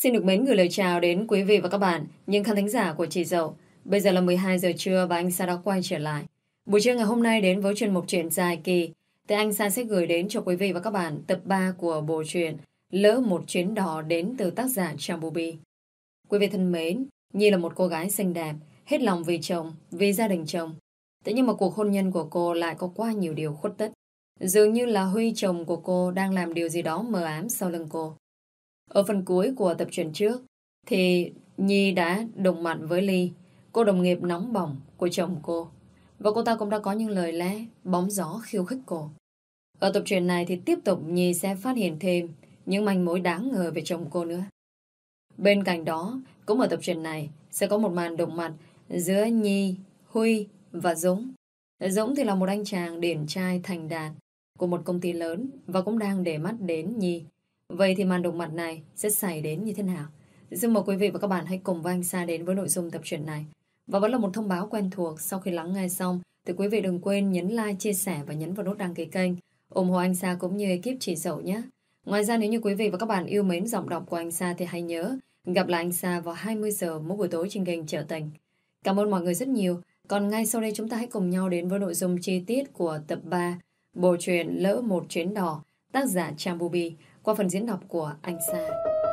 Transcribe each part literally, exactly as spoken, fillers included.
Xin được mến gửi lời chào đến quý vị và các bạn, những khán thính giả của Chị Dậu. Bây giờ là mười hai giờ trưa và anh Sa đã quay trở lại. Buổi trưa ngày hôm nay đến với chuyên mục truyện dài kỳ, thì anh Sa sẽ gửi đến cho quý vị và các bạn tập ba của bộ truyện Lỡ một chuyến đò đến từ tác giả Trang Bubi. Quý vị thân mến, Nhi là một cô gái xinh đẹp, hết lòng vì chồng, vì gia đình chồng. Thế nhưng mà cuộc hôn nhân của cô lại có quá nhiều điều khuất tất. Dường như là Huy, chồng của cô, đang làm điều gì đó mờ ám sau lưng cô. Ở phần cuối của tập truyện trước thì Nhi đã đụng mặt với Ly, cô đồng nghiệp nóng bỏng của chồng cô, và cô ta cũng đã có những lời lẽ bóng gió khiêu khích cô. Ở tập truyện này thì tiếp tục Nhi sẽ phát hiện thêm những manh mối đáng ngờ về chồng cô nữa. Bên cạnh đó, cũng ở tập truyện này sẽ có một màn đụng mặt giữa Nhi, Huy và Dũng. Dũng thì là một anh chàng điển trai thành đạt của một công ty lớn và cũng đang để mắt đến Nhi. Vậy thì màn đụng mặt này sẽ xảy đến như thế nào? Xin mời quý vị và các bạn hãy cùng với anh Sa đến với nội dung tập truyện này. Và vẫn là một thông báo quen thuộc, sau khi lắng nghe xong thì quý vị đừng quên nhấn like, chia sẻ và nhấn vào nút đăng ký kênh, ủng hộ anh Sa cũng như ekip Chị Dậu nhé. Ngoài ra, nếu như quý vị và các bạn yêu mến giọng đọc của anh Sa thì hãy nhớ gặp lại anh Sa vào hai mươi giờ mỗi buổi tối trên kênh Trở Tình. Cảm ơn mọi người rất nhiều. Còn ngay sau đây chúng ta hãy cùng nhau đến với nội dung chi tiết của tập ba bộ truyện Lỡ một chuyến đò, tác giả Trang Bubi, qua phần diễn đọc của anh Sa.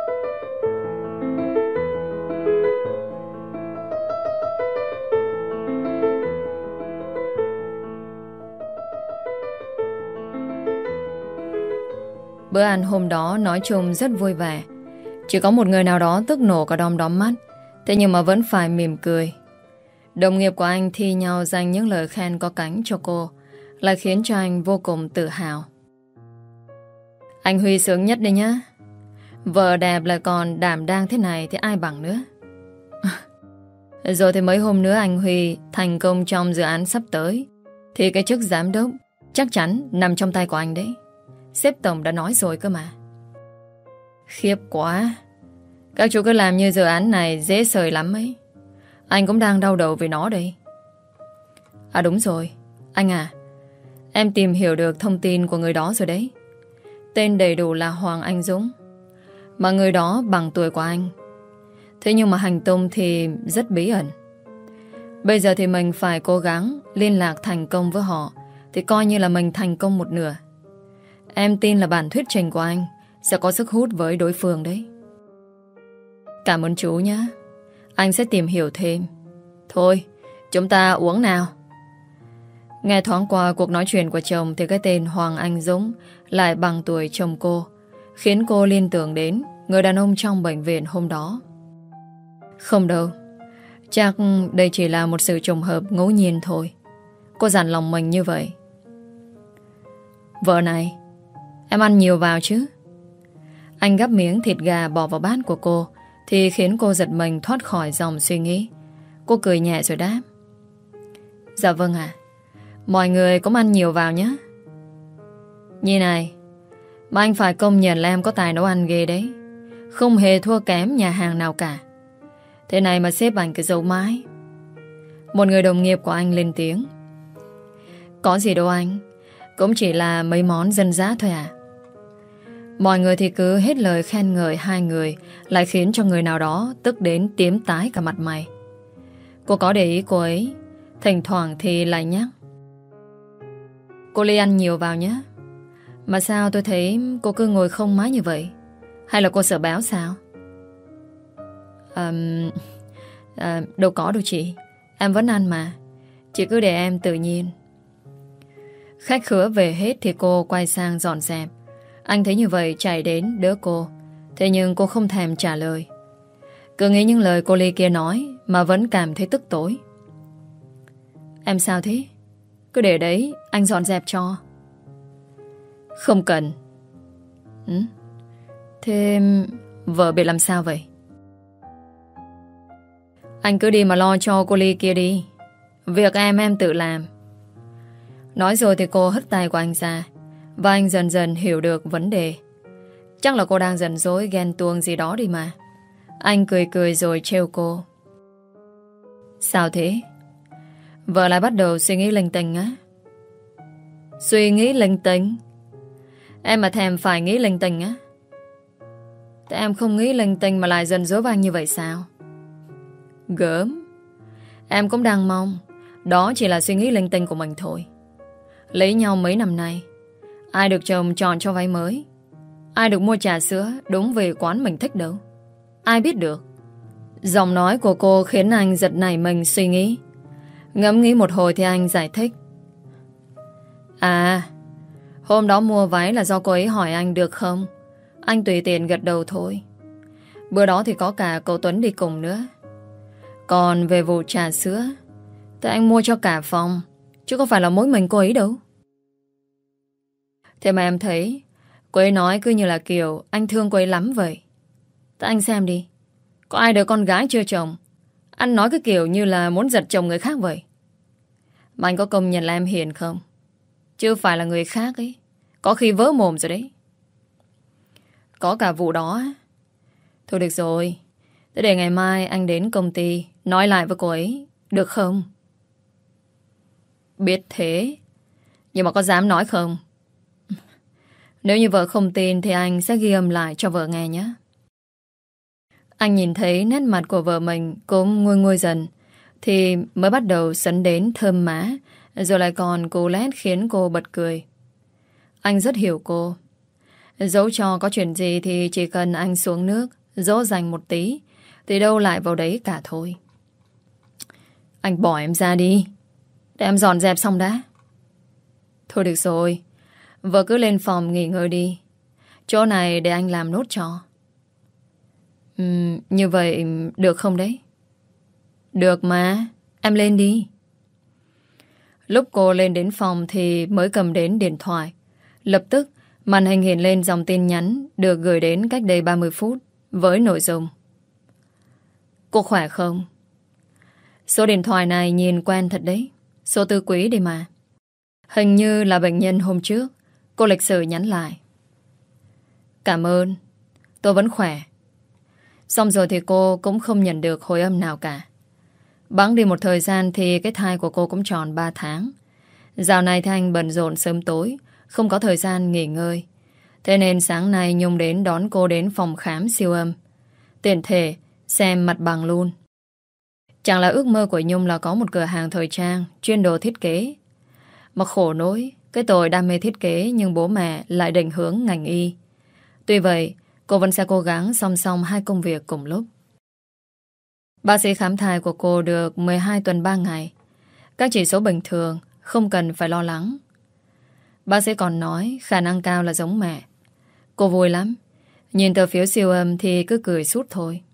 Bữa ăn hôm đó nói chung rất vui vẻ. Chỉ có một người nào đó tức nổ cả đom đóm mắt, thế nhưng mà vẫn phải mỉm cười. Đồng nghiệp của anh thi nhau dành những lời khen có cánh cho cô, lại khiến cho anh vô cùng tự hào. Anh Huy sướng nhất đấy nhá. Vợ đẹp lại còn đảm đang thế này thì ai bằng nữa. Rồi thì mấy hôm nữa anh Huy thành công trong dự án sắp tới, thì cái chức giám đốc chắc chắn nằm trong tay của anh đấy. Sếp tổng đã nói rồi cơ mà. Khiếp quá. Các chú cứ làm như dự án này dễ sời lắm ấy. Anh cũng đang đau đầu về nó đây. À đúng rồi, anh à, em tìm hiểu được thông tin của người đó rồi đấy. Tên đầy đủ là Hoàng Anh Dũng, mà người đó bằng tuổi của anh. Thế nhưng mà hành tung thì rất bí ẩn. Bây giờ thì mình phải cố gắng liên lạc thành công với họ, thì coi như là mình thành công một nửa. Em tin là bản thuyết trình của anh sẽ có sức hút với đối phương đấy. Cảm ơn chú nhé. Anh sẽ tìm hiểu thêm. Thôi, chúng ta uống nào. Nghe thoáng qua cuộc nói chuyện của chồng thì cái tên Hoàng Anh Dũng lại bằng tuổi chồng cô, khiến cô liên tưởng đến người đàn ông trong bệnh viện hôm đó. Không đâu, chắc đây chỉ là một sự trùng hợp ngẫu nhiên thôi. Cô dặn lòng mình như vậy. Vợ này, em ăn nhiều vào chứ. Anh gắp miếng thịt gà bỏ vào bát của cô, thì khiến cô giật mình thoát khỏi dòng suy nghĩ. Cô cười nhẹ rồi đáp. Dạ vâng ạ. Mọi người cũng ăn nhiều vào nhé. Nhi này, mà anh phải công nhận là em có tài nấu ăn ghê đấy. Không hề thua kém nhà hàng nào cả. Thế này mà sếp anh cứ giấu mãi. Một người đồng nghiệp của anh lên tiếng. Có gì đâu anh, cũng chỉ là mấy món dân dã thôi à. Mọi người thì cứ hết lời khen ngợi hai người, lại khiến cho người nào đó tức đến tím tái cả mặt mày. Cô có để ý cô ấy, thỉnh thoảng thì lại nhắc. Cô Ly ăn nhiều vào nhé. Mà sao tôi thấy cô cứ ngồi không mãi như vậy? Hay là cô sợ béo sao? À, à, đâu có đâu chị. Em vẫn ăn mà. Chị cứ để em tự nhiên. Khách khứa về hết thì cô quay sang dọn dẹp. Anh thấy như vậy chạy đến đỡ cô. Thế nhưng cô không thèm trả lời. Cứ nghĩ những lời cô Ly kia nói mà vẫn cảm thấy tức tối. Em sao thế? Cứ để đấy, anh dọn dẹp cho. Không cần. Ừ? Thế vợ bị làm sao vậy? Anh cứ đi mà lo cho cô Ly kia đi. Việc em em tự làm. Nói rồi thì cô hất tay của anh ra, và anh dần dần hiểu được vấn đề. Chắc là cô đang giận dỗi ghen tuông gì đó đi mà. Anh cười cười rồi trêu cô. Sao thế? Vợ lại bắt đầu suy nghĩ linh tinh á? Suy nghĩ linh tinh? Em mà thèm phải nghĩ linh tinh á? Thế em không nghĩ linh tinh mà lại giận dỗi với anh như vậy sao? Gớm. Em cũng đang mong đó chỉ là suy nghĩ linh tinh của mình thôi. Lấy nhau mấy năm nay, ai được chồng chọn cho váy mới, ai được mua trà sữa đúng về quán mình thích đâu. Ai biết được. Giọng nói của cô khiến anh giật nảy mình suy nghĩ. Ngẫm nghĩ một hồi thì anh giải thích. À, hôm đó mua váy là do cô ấy hỏi anh được không? Anh tùy tiện gật đầu thôi. Bữa đó thì có cả cậu Tuấn đi cùng nữa. Còn về vụ trà sữa thì anh mua cho cả phòng, chứ không phải là mỗi mình cô ấy đâu. Thế mà em thấy cô ấy nói cứ như là kiểu anh thương cô ấy lắm vậy. Thế anh xem đi, có ai đứa con gái chưa chồng anh nói cái kiểu như là muốn giật chồng người khác vậy. Mà anh có công nhận là em hiền không? Chứ phải là người khác ấy, có khi vỡ mồm rồi đấy. Có cả vụ đó. Thôi được rồi, thế để ngày mai anh đến công ty nói lại với cô ấy, được không? Biết thế, nhưng mà có dám nói không? Nếu như vợ không tin thì anh sẽ ghi âm lại cho vợ nghe nhé. Anh nhìn thấy nét mặt của vợ mình cũng nguôi nguôi dần, thì mới bắt đầu sấn đến thơm má, rồi lại còn cô lét khiến cô bật cười. Anh rất hiểu cô. Dẫu cho có chuyện gì thì chỉ cần anh xuống nước dỗ dành một tí thì đâu lại vào đấy cả thôi. Anh bỏ em ra đi, để em dọn dẹp xong đã. Thôi được rồi, vợ cứ lên phòng nghỉ ngơi đi, chỗ này để anh làm nốt cho. uhm, Như vậy được không đấy? Được mà, em lên đi. Lúc cô lên đến phòng thì mới cầm đến điện thoại. Lập tức màn hình hiện lên dòng tin nhắn được gửi đến cách đây ba mươi phút với nội dung: cô khỏe không? Số điện thoại này nhìn quen thật đấy. Số tư quý đi mà. Hình như là bệnh nhân hôm trước. Cô lịch sự nhắn lại: cảm ơn, tôi vẫn khỏe. Xong rồi thì cô cũng không nhận được hồi âm nào cả. Bẵng đi một thời gian thì cái thai của cô cũng tròn ba tháng. Dạo này thì anh bận rộn sớm tối, không có thời gian nghỉ ngơi. Thế nên sáng nay Nhung đến đón cô đến phòng khám siêu âm, tiện thể xem mặt bằng luôn. Chẳng là ước mơ của Nhung là có một cửa hàng thời trang chuyên đồ thiết kế. Mà khổ nỗi, cái tội đam mê thiết kế nhưng bố mẹ lại định hướng ngành y. Tuy vậy, cô vẫn sẽ cố gắng song song hai công việc cùng lúc. Bác sĩ khám thai của cô được mười hai tuần ba ngày. Các chỉ số bình thường, không cần phải lo lắng. Bác sĩ còn nói khả năng cao là giống mẹ. Cô vui lắm. Nhìn tờ phiếu siêu âm thì cứ cười sút thôi.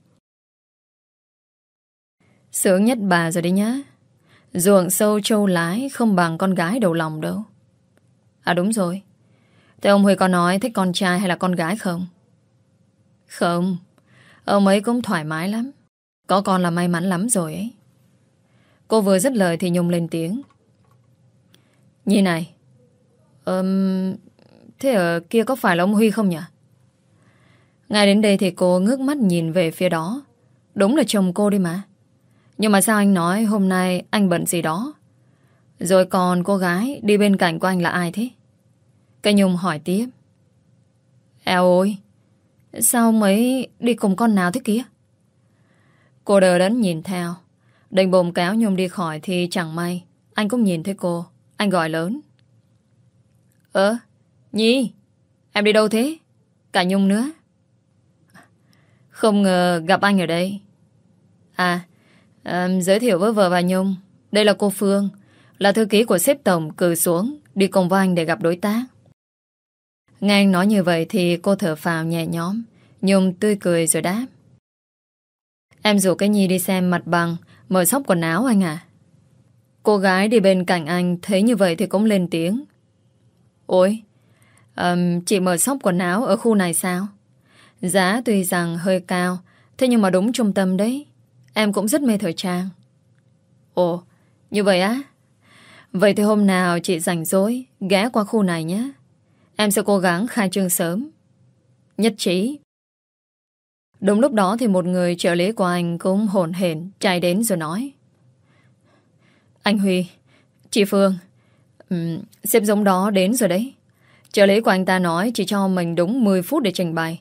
Sướng nhất bà rồi đấy nhá. Ruộng sâu trâu lái không bằng con gái đầu lòng đâu. À đúng rồi, thế ông Huy có nói thích con trai hay là con gái không? Không, ông ấy cũng thoải mái lắm. Có con là may mắn lắm rồi ấy. Cô vừa dứt lời thì Nhung lên tiếng: Nhi này, um, thế ở kia có phải là ông Huy không nhỉ? Ngay đến đây thì cô ngước mắt nhìn về phía đó. Đúng là chồng cô đi mà. Nhưng mà sao anh nói hôm nay anh bận gì đó? Rồi còn cô gái đi bên cạnh của anh là ai thế? Cái Nhung hỏi tiếp: Eo ôi, sao mấy đi cùng con nào thế kia? Cô đờ đẫn nhìn theo, định bụng kéo Nhung đi khỏi thì chẳng may anh cũng nhìn thấy cô. Anh gọi lớn: Ơ, Nhi, em đi đâu thế? Cả Nhung nữa. Không ngờ gặp anh ở đây. À, à giới thiệu với vợ và Nhung, đây là cô Phương, là thư ký của sếp tổng cử xuống đi cùng với anh để gặp đối tác. Nghe anh nói như vậy thì cô thở phào nhẹ nhõm. Nhung tươi cười rồi đáp: Em rủ cái Nhi đi xem mặt bằng mở shop quần áo anh à? Cô gái đi bên cạnh anh thấy như vậy thì cũng lên tiếng: Ôi, um, chị mở shop quần áo ở khu này sao? Giá tuy rằng hơi cao, thế nhưng mà đúng trung tâm đấy. Em cũng rất mê thời trang. Ồ, như vậy á? Vậy thì hôm nào chị rảnh rỗi ghé qua khu này nhé. Em sẽ cố gắng khai trương sớm. Nhất trí. Đúng lúc đó thì một người trợ lý của anh cũng hổn hển chạy đến rồi nói: Anh Huy, chị Phương, um, sếp giống đó đến rồi đấy. Trợ lý của anh ta nói chỉ cho mình đúng mười phút để trình bày.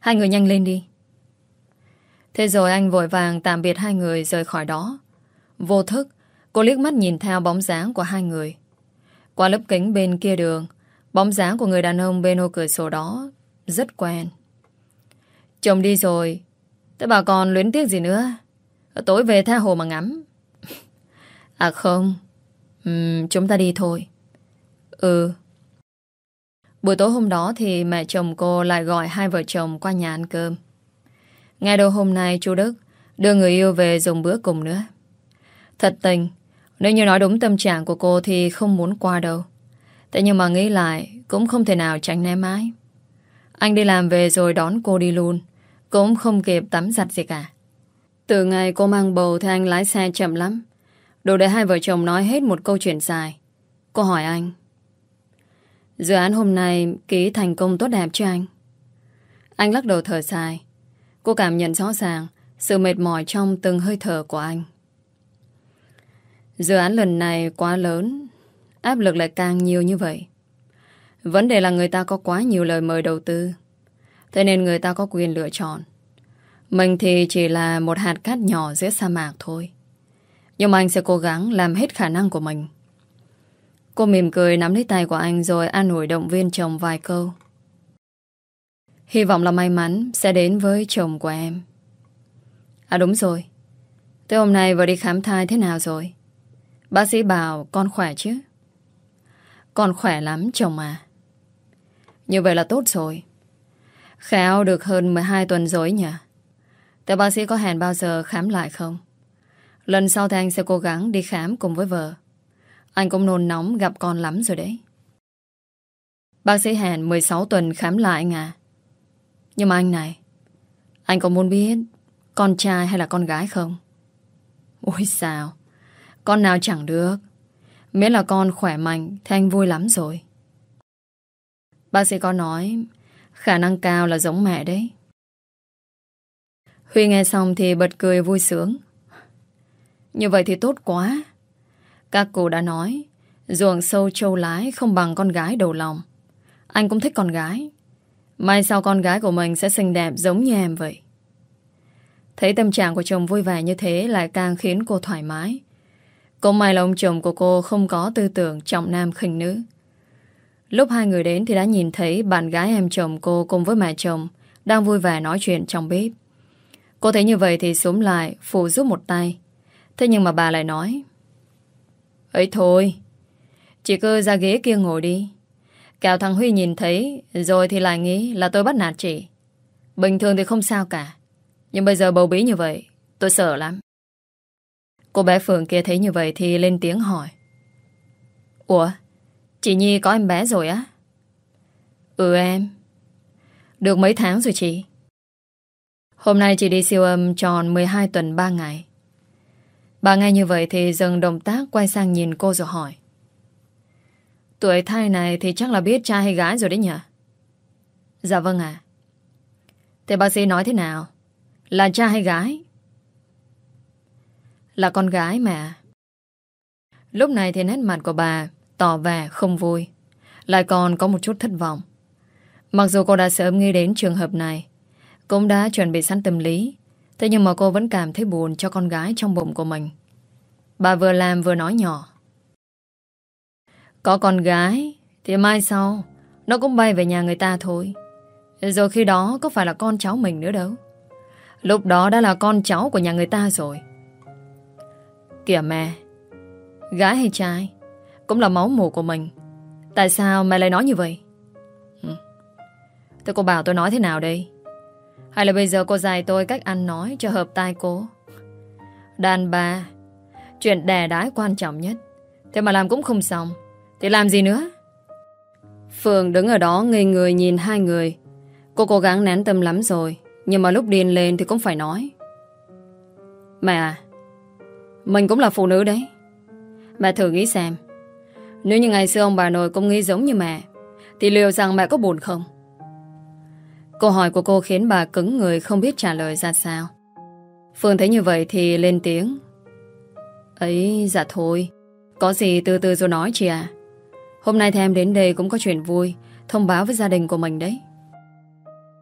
Hai người nhanh lên đi. Thế rồi anh vội vàng tạm biệt hai người rời khỏi đó. Vô thức, cô liếc mắt nhìn theo bóng dáng của hai người. Qua lớp kính bên kia đường, bóng dáng của người đàn ông bên ô cửa sổ đó rất quen. Chồng đi rồi, thế bà còn luyến tiếc gì nữa? Tối về tha hồ mà ngắm. À không, uhm, chúng ta đi thôi. Ừ. Buổi tối hôm đó thì mẹ chồng cô lại gọi hai vợ chồng qua nhà ăn cơm. Ngay đầu hôm nay chú Đức đưa người yêu về dùng bữa cùng nữa. Thật tình, nếu như nói đúng tâm trạng của cô thì không muốn qua đâu. Thế nhưng mà nghĩ lại cũng không thể nào tránh né mãi. Anh đi làm về rồi đón cô đi luôn, cũng không kịp tắm giặt gì cả. Từ ngày cô mang bầu thì anh lái xe chậm lắm, đủ để hai vợ chồng nói hết một câu chuyện dài. Cô hỏi anh: dự án hôm nay ký thành công tốt đẹp chứ anh? Anh lắc đầu thở dài. Cô cảm nhận rõ ràng sự mệt mỏi trong từng hơi thở của anh. Dự án lần này quá lớn, áp lực lại càng nhiều như vậy. Vấn đề là người ta có quá nhiều lời mời đầu tư, thế nên người ta có quyền lựa chọn. Mình thì chỉ là một hạt cát nhỏ giữa sa mạc thôi. Nhưng mà anh sẽ cố gắng làm hết khả năng của mình. Cô mỉm cười nắm lấy tay của anh rồi an ủi động viên chồng vài câu. Hy vọng là may mắn sẽ đến với chồng của em. À đúng rồi, tới hôm nay vừa đi khám thai thế nào rồi? Bác sĩ bảo con khỏe chứ? Con khỏe lắm chồng à. Như vậy là tốt rồi. Khéo được hơn mười hai tuần rồi nhỉ? Thế bác sĩ có hẹn bao giờ khám lại không? Lần sau thì anh sẽ cố gắng đi khám cùng với vợ. Anh cũng nôn nóng gặp con lắm rồi đấy. Bác sĩ hẹn mười sáu tuần khám lại anh à. Nhưng mà anh này, anh có muốn biết con trai hay là con gái không? Ôi sao, con nào chẳng được. Miễn là con khỏe mạnh thì anh vui lắm rồi. Bác sĩ có nói khả năng cao là giống mẹ đấy. Huy nghe xong thì bật cười vui sướng. Như vậy thì tốt quá. Các cụ đã nói ruộng sâu trâu lái không bằng con gái đầu lòng. Anh cũng thích con gái. Mai sau con gái của mình sẽ xinh đẹp giống như em vậy. Thấy tâm trạng của chồng vui vẻ như thế lại càng khiến cô thoải mái. Cũng may là ông chồng của cô không có tư tưởng trọng nam khinh nữ. Lúc hai người đến thì đã nhìn thấy bạn gái em chồng cô cùng với mẹ chồng đang vui vẻ nói chuyện trong bếp. Cô thấy như vậy thì xúm lại phụ giúp một tay. Thế nhưng mà bà lại nói: ấy thôi, chị cứ ra ghế kia ngồi đi. Kẻo thằng Huy nhìn thấy rồi thì lại nghĩ là tôi bắt nạt chị. Bình thường thì không sao cả, nhưng bây giờ bầu bí như vậy tôi sợ lắm. Cô bé Phượng kia thấy như vậy thì lên tiếng hỏi: ủa, chị Nhi có em bé rồi á? Ừ em. Được mấy tháng rồi chị? Hôm nay chị đi siêu âm tròn mười hai tuần ba ngày. Bà nghe như vậy thì dừng động tác quay sang nhìn cô rồi hỏi: tuổi thai này thì chắc là biết trai hay gái rồi đấy nhỉ? Dạ vâng ạ. Thế bác sĩ nói thế nào? Là trai hay gái? Là con gái mà. Lúc này thì nét mặt của bà tỏ vẻ không vui, lại còn có một chút thất vọng. Mặc dù cô đã sớm nghĩ đến trường hợp này, cũng đã chuẩn bị sẵn tâm lý, thế nhưng mà cô vẫn cảm thấy buồn cho con gái trong bụng của mình. Bà vừa làm vừa nói nhỏ: có con gái thì mai sau nó cũng bay về nhà người ta thôi. Rồi khi đó có phải là con cháu mình nữa đâu. Lúc đó đã là con cháu của nhà người ta rồi. Kìa mẹ, gái hay trai cũng là máu mủ của mình. Tại sao mẹ lại nói như vậy? Ừ. Thế cô bảo tôi nói thế nào đây? Hay là bây giờ cô dạy tôi cách ăn nói cho hợp tai cô? Đàn bà, chuyện đẻ đái quan trọng nhất, thế mà làm cũng không xong thì làm gì nữa? Phương đứng ở đó ngây người nhìn hai người. Cô cố gắng nén tâm lắm rồi, nhưng mà lúc điên lên thì cũng phải nói: mẹ à, mình cũng là phụ nữ đấy. Mẹ thử nghĩ xem, nếu như ngày xưa ông bà nội cũng nghĩ giống như mẹ thì liệu rằng mẹ có buồn không? Câu hỏi của cô khiến bà cứng người không biết trả lời ra sao. Phương thấy như vậy thì lên tiếng: ấy dạ thôi, có gì từ từ rồi nói chị à. Hôm nay thì em đến đây cũng có chuyện vui thông báo với gia đình của mình đấy.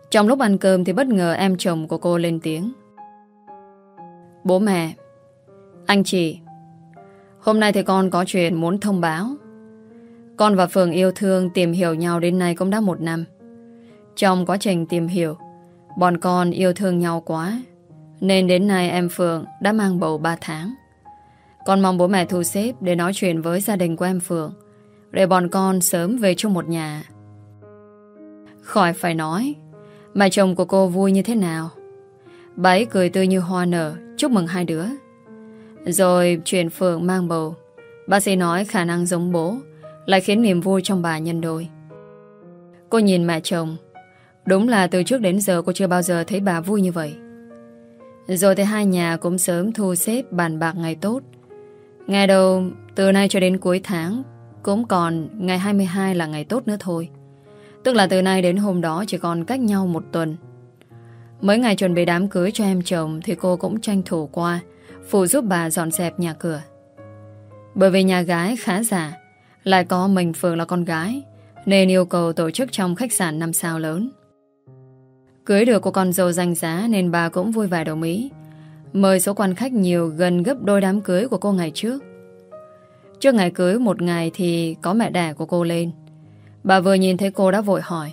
Trong lúc ăn cơm thì bất ngờ em chồng của cô lên tiếng. Bố mẹ, anh chị, hôm nay thì con có chuyện muốn thông báo. Con và Phượng yêu thương tìm hiểu nhau đến nay cũng đã một năm. Trong quá trình tìm hiểu, bọn con yêu thương nhau quá, nên đến nay em Phượng đã mang bầu ba tháng. Con mong bố mẹ thu xếp để nói chuyện với gia đình của em Phượng, để bọn con sớm về chung một nhà. Khỏi phải nói, mẹ chồng của cô vui như thế nào. Bà ấy cười tươi như hoa nở, chúc mừng hai đứa. Rồi chuyện Phượng mang bầu, bác sĩ nói khả năng giống bố, lại khiến niềm vui trong bà nhân đôi. Cô nhìn mẹ chồng, đúng là từ trước đến giờ cô chưa bao giờ thấy bà vui như vậy. Rồi thì hai nhà cũng sớm thu xếp bàn bạc ngày tốt. Ngày đầu từ nay cho đến cuối tháng cũng còn ngày hai mươi hai là ngày tốt nữa thôi. Tức là từ nay đến hôm đó chỉ còn cách nhau một tuần. Mấy ngày chuẩn bị đám cưới cho em chồng thì cô cũng tranh thủ qua phụ giúp bà dọn dẹp nhà cửa. Bởi vì nhà gái khá giả, lại có mình Phượng là con gái, nên yêu cầu tổ chức trong khách sạn năm sao lớn. Cưới được của con dâu danh giá nên bà cũng vui vẻ đồng ý, mời số quan khách nhiều gần gấp đôi đám cưới của cô ngày trước. Trước ngày cưới một ngày thì có mẹ đẻ của cô lên. Bà vừa nhìn thấy cô đã vội hỏi: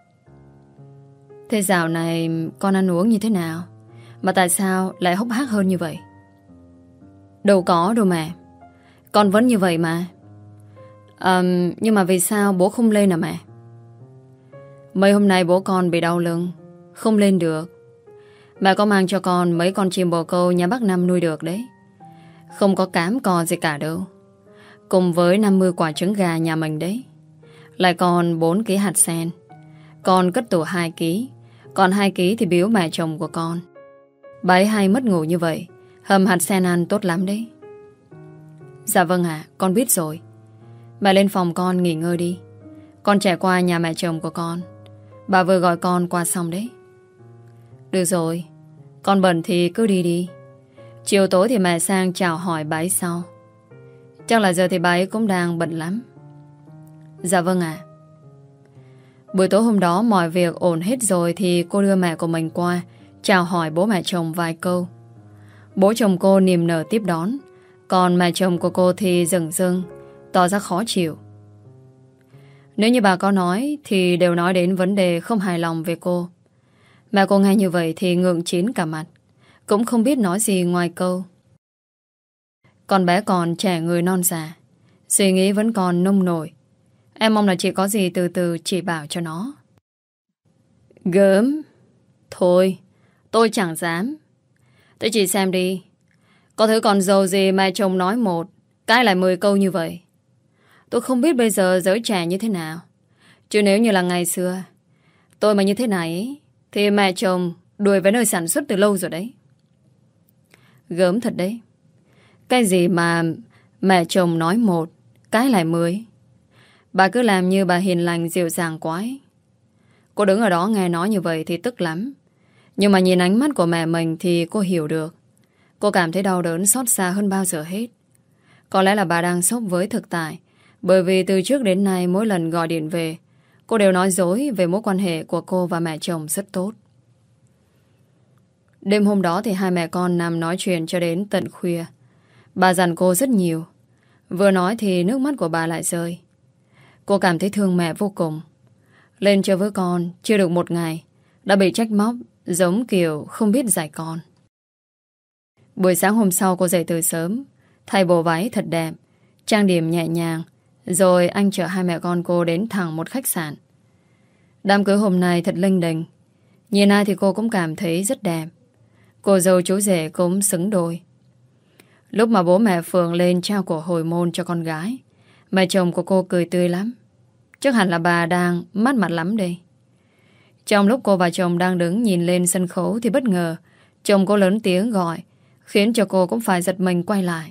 Thế dạo này con ăn uống như thế nào, mà tại sao lại hốc hác hơn như vậy? Đâu có đâu mẹ, con vẫn như vậy mà. à, Nhưng mà vì sao bố không lên à mẹ? Mấy hôm nay bố con bị đau lưng, không lên được. Mẹ có mang cho con mấy con chim bồ câu nhà bác Năm nuôi được đấy. Không có cám cò gì cả đâu. Cùng với năm mươi quả trứng gà nhà mình đấy. Lại còn bốn ký hạt sen. Con cất tủ hai ký. Còn hai ký thì biếu mẹ chồng của con. Bà ấy hay mất ngủ như vậy, hầm hạt sen ăn tốt lắm đấy. Dạ vâng ạ, con biết rồi. Mẹ lên phòng con nghỉ ngơi đi. Con chạy qua nhà mẹ chồng của con. Bà vừa gọi con qua xong đấy. Được rồi, con bận thì cứ đi đi. Chiều tối thì mẹ sang chào hỏi bà ấy sau. Chắc là giờ thì bà ấy cũng đang bận lắm. Dạ vâng ạ. Buổi tối hôm đó mọi việc ổn hết rồi thì cô đưa mẹ của mình qua chào hỏi bố mẹ chồng vài câu. Bố chồng cô niềm nở tiếp đón, còn mẹ chồng của cô thì rừng rưng, tỏ ra khó chịu. Nếu như bà có nói thì đều nói đến vấn đề không hài lòng về cô. Mẹ cô nghe như vậy thì ngượng chín cả mặt, cũng không biết nói gì ngoài câu: Con bé còn trẻ người non già, suy nghĩ vẫn còn nông nổi. Em mong là chị có gì từ từ chỉ bảo cho nó. Gớm. Thôi, tôi chẳng dám. Thế chị xem đi, có thứ con dâu gì mẹ chồng nói một, cái lại mười câu như vậy. Tôi không biết bây giờ giới trẻ như thế nào, chứ nếu như là ngày xưa tôi mà như thế này thì mẹ chồng đuổi về nơi sản xuất từ lâu rồi đấy. Gớm thật đấy. Cái gì mà mẹ chồng nói một, cái lại mười. Bà cứ làm như bà hiền lành dịu dàng quá ấy. Cô đứng ở đó nghe nói như vậy thì tức lắm. Nhưng mà nhìn ánh mắt của mẹ mình thì cô hiểu được. Cô cảm thấy đau đớn xót xa hơn bao giờ hết. Có lẽ là bà đang sốc với thực tại, bởi vì từ trước đến nay mỗi lần gọi điện về, cô đều nói dối về mối quan hệ của cô và mẹ chồng rất tốt. Đêm hôm đó thì hai mẹ con nằm nói chuyện cho đến tận khuya. Bà dặn cô rất nhiều. Vừa nói thì nước mắt của bà lại rơi. Cô cảm thấy thương mẹ vô cùng. Lên chơi với con chưa được một ngày đã bị trách móc, giống kiểu không biết dạy con. Buổi sáng hôm sau cô dậy từ sớm, thay bộ váy thật đẹp, trang điểm nhẹ nhàng, rồi anh chở hai mẹ con cô đến thẳng một khách sạn. Đám cưới hôm nay thật linh đình. Nhìn ai thì cô cũng cảm thấy rất đẹp. Cô dâu chú rể cũng xứng đôi. Lúc mà bố mẹ Phượng lên trao của hồi môn cho con gái, mẹ chồng của cô cười tươi lắm. Chắc hẳn là bà đang mắt mặt lắm đây. Trong lúc cô và chồng đang đứng nhìn lên sân khấu thì bất ngờ chồng cô lớn tiếng gọi, khiến cho cô cũng phải giật mình quay lại.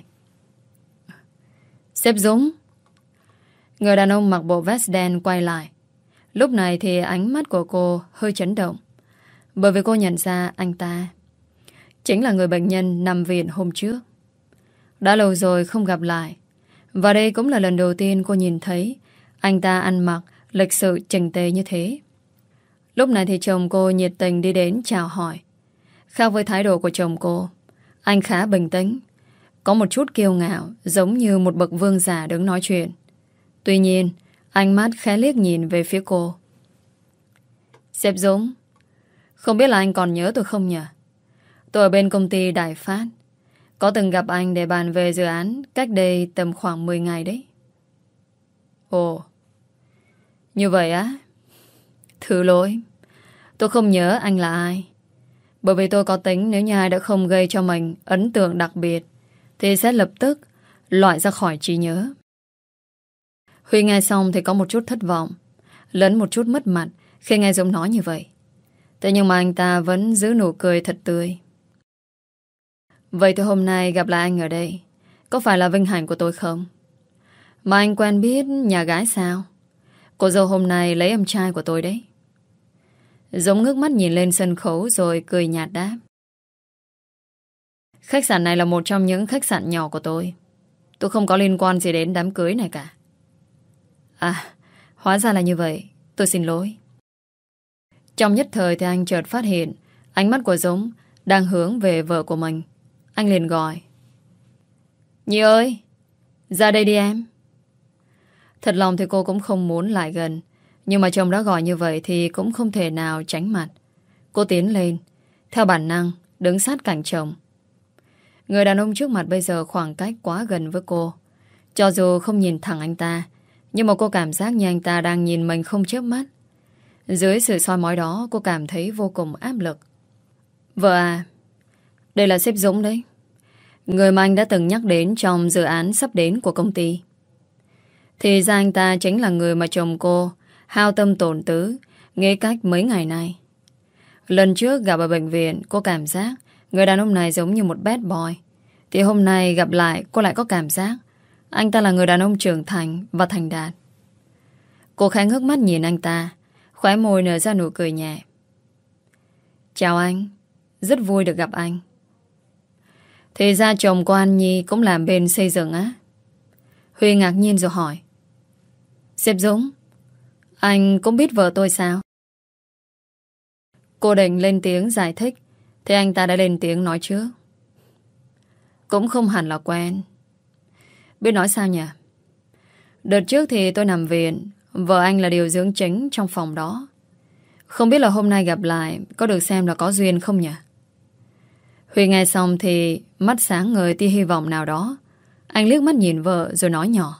Sếp Dũng. Người đàn ông mặc bộ vest đen quay lại. Lúc này thì ánh mắt của cô hơi chấn động, bởi vì cô nhận ra anh ta chính là người bệnh nhân nằm viện hôm trước. Đã lâu rồi không gặp lại, và đây cũng là lần đầu tiên cô nhìn thấy anh ta ăn mặc lịch sự chỉnh tề như thế. Lúc này thì chồng cô nhiệt tình đi đến chào hỏi. Khác với thái độ của chồng cô, anh khá bình tĩnh, có một chút kiêu ngạo, giống như một bậc vương giả đứng nói chuyện. Tuy nhiên, ánh mắt khẽ liếc nhìn về phía cô. Sếp Dũng, không biết là anh còn nhớ tôi không nhỉ? Tôi ở bên công ty Đại Phát, có từng gặp anh để bàn về dự án cách đây tầm khoảng mười ngày đấy. Ồ, như vậy á? Thứ lỗi, tôi không nhớ anh là ai. Bởi vì tôi có tính nếu như ai đã không gây cho mình ấn tượng đặc biệt thì sẽ lập tức loại ra khỏi trí nhớ. Huy nghe xong thì có một chút thất vọng, lẫn một chút mất mặt khi nghe Dũng nói như vậy. Thế nhưng mà anh ta vẫn giữ nụ cười thật tươi. Vậy thì hôm nay gặp lại anh ở đây, có phải là vinh hạnh của tôi không? Mà anh quen biết nhà gái sao? Cô dâu hôm nay lấy em trai của tôi đấy. Dũng ngước mắt nhìn lên sân khấu rồi cười nhạt đáp. Khách sạn này là một trong những khách sạn nhỏ của tôi. Tôi không có liên quan gì đến đám cưới này cả. À, hóa ra là như vậy. Tôi xin lỗi. Trong nhất thời thì anh chợt phát hiện ánh mắt của Dũng đang hướng về vợ của mình. Anh liền gọi. Nhi ơi, ra đây đi em. Thật lòng thì cô cũng không muốn lại gần, nhưng mà chồng đã gọi như vậy thì cũng không thể nào tránh mặt. Cô tiến lên, theo bản năng, đứng sát cạnh chồng. Người đàn ông trước mặt bây giờ khoảng cách quá gần với cô. Cho dù không nhìn thẳng anh ta, nhưng mà cô cảm giác như anh ta đang nhìn mình không chớp mắt. Dưới sự soi mói đó, cô cảm thấy vô cùng áp lực. Vợ à, đây là sếp Dũng đấy, người mà anh đã từng nhắc đến trong dự án sắp đến của công ty. Thì ra anh ta chính là người mà chồng cô hao tâm tổn tứ nghĩ cách mấy ngày nay. Lần trước gặp ở bệnh viện, cô cảm giác người đàn ông này giống như một bad boy. Thì hôm nay gặp lại, cô lại có cảm giác anh ta là người đàn ông trưởng thành và thành đạt. Cô khẽ ngước mắt nhìn anh ta, khóe môi nở ra nụ cười nhẹ. Chào anh, rất vui được gặp anh. Thì ra chồng của anh Nhi cũng làm bên xây dựng á? Huy ngạc nhiên rồi hỏi. Sếp Dũng, anh cũng biết vợ tôi sao? Cô định lên tiếng giải thích thì anh ta đã lên tiếng nói trước. Cũng không hẳn là quen. Biết nói sao nhỉ? Đợt trước thì tôi nằm viện, vợ anh là điều dưỡng chính trong phòng đó. Không biết là hôm nay gặp lại có được xem là có duyên không nhỉ? Huy nghe xong thì mắt sáng ngời tia hy vọng nào đó. Anh liếc mắt nhìn vợ rồi nói nhỏ.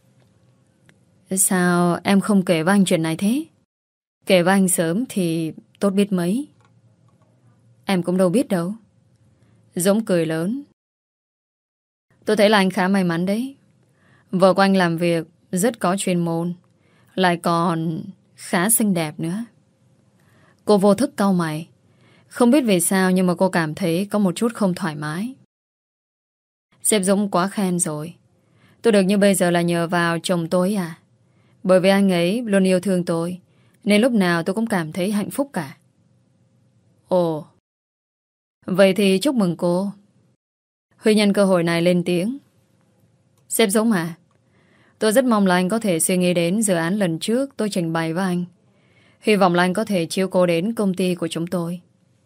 Sao em không kể với anh chuyện này thế? Kể với anh sớm thì tốt biết mấy. Em cũng đâu biết đâu. Dũng cười lớn. Tôi thấy là anh khá may mắn đấy. Vợ của anh làm việc rất có chuyên môn, lại còn khá xinh đẹp nữa. Cô vô thức cau mày. Không biết vì sao nhưng mà cô cảm thấy có một chút không thoải mái. Sếp Dũng quá khen rồi. Tôi được như bây giờ là nhờ vào chồng tôi à? Bởi vì anh ấy luôn yêu thương tôi, nên lúc nào tôi cũng cảm thấy hạnh phúc cả. Ồ, vậy thì chúc mừng cô. Huy nhân cơ hội này lên tiếng. Sếp Dũng à, tôi rất mong là anh có thể suy nghĩ đến dự án lần trước tôi trình bày với anh. Hy vọng là anh có thể chiếu cố đến công ty của chúng tôi.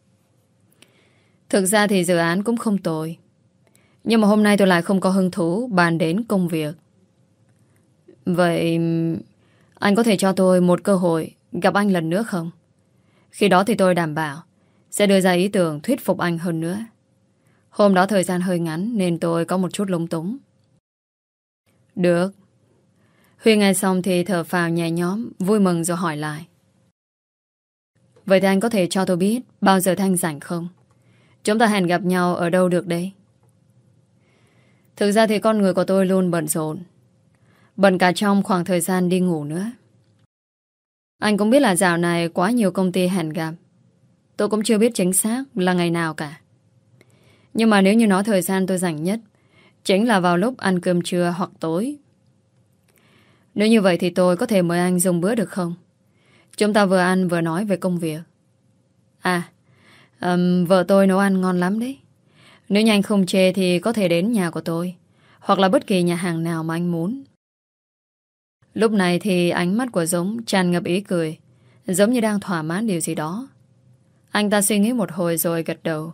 Thực ra thì dự án cũng không tồi, nhưng mà hôm nay tôi lại không có hứng thú bàn đến công việc. Vậy anh có thể cho tôi một cơ hội gặp anh lần nữa không? Khi đó thì tôi đảm bảo sẽ đưa ra ý tưởng thuyết phục anh hơn nữa. Hôm đó thời gian hơi ngắn nên tôi có một chút lúng túng. Được. Huy nghe xong thì thở phào nhẹ nhõm, vui mừng rồi hỏi lại. Vậy thì anh có thể cho tôi biết bao giờ Thanh rảnh không? Chúng ta hẹn gặp nhau ở đâu được đây? Thực ra thì con người của tôi luôn bận rộn, bận cả trong khoảng thời gian đi ngủ nữa. Anh cũng biết là dạo này quá nhiều công ty hẹn gặp. Tôi cũng chưa biết chính xác là ngày nào cả. Nhưng mà nếu như nói thời gian tôi rảnh nhất chính là vào lúc ăn cơm trưa hoặc tối. Nếu như vậy thì tôi có thể mời anh dùng bữa được không? Chúng ta vừa ăn vừa nói về công việc. À, um, vợ tôi nấu ăn ngon lắm đấy. Nếu như anh không chê thì có thể đến nhà của tôi, hoặc là bất kỳ nhà hàng nào mà anh muốn. Lúc này thì ánh mắt của Dũng tràn ngập ý cười. giống như đang thỏa mãn điều gì đó. Anh ta suy nghĩ một hồi rồi gật đầu.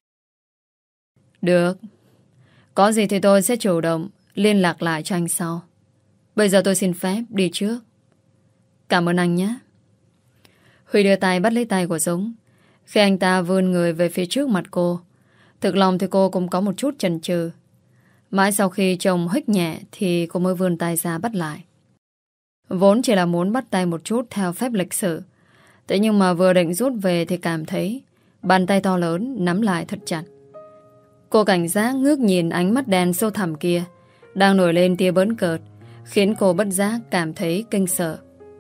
Được. Có gì thì tôi sẽ chủ động liên lạc lại cho anh sau. Bây giờ tôi xin phép đi trước. Cảm ơn anh nhé. Huy đưa tay bắt lấy tay của Dũng. Khi anh ta vươn người về phía trước mặt cô, thực lòng thì cô cũng có một chút chần chừ. Mãi sau khi chồng hích nhẹ thì cô mới vươn tay ra bắt lại. Vốn chỉ là muốn bắt tay một chút theo phép lịch sự. Thế nhưng mà vừa định rút về thì cảm thấy bàn tay to lớn nắm lại thật chặt. Cô cảnh giác ngước nhìn ánh mắt đen sâu thẳm kia, đang nổi lên tia bỡn cợt, khiến cô bất giác cảm thấy kinh sợ.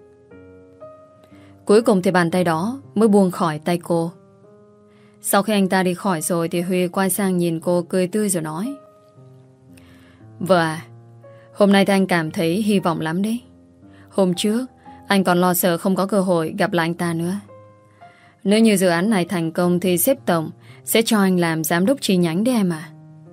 Cuối cùng thì bàn tay đó mới buông khỏi tay cô. Sau khi anh ta đi khỏi rồi thì Huy quay sang nhìn cô cười tươi rồi nói: Vợ à, hôm nay thì anh cảm thấy hy vọng lắm đấy. Hôm trước anh còn lo sợ không có cơ hội gặp lại anh ta nữa. Nếu như dự án này thành công thì sếp tổng sẽ cho anh làm giám đốc chi nhánh đấy em à.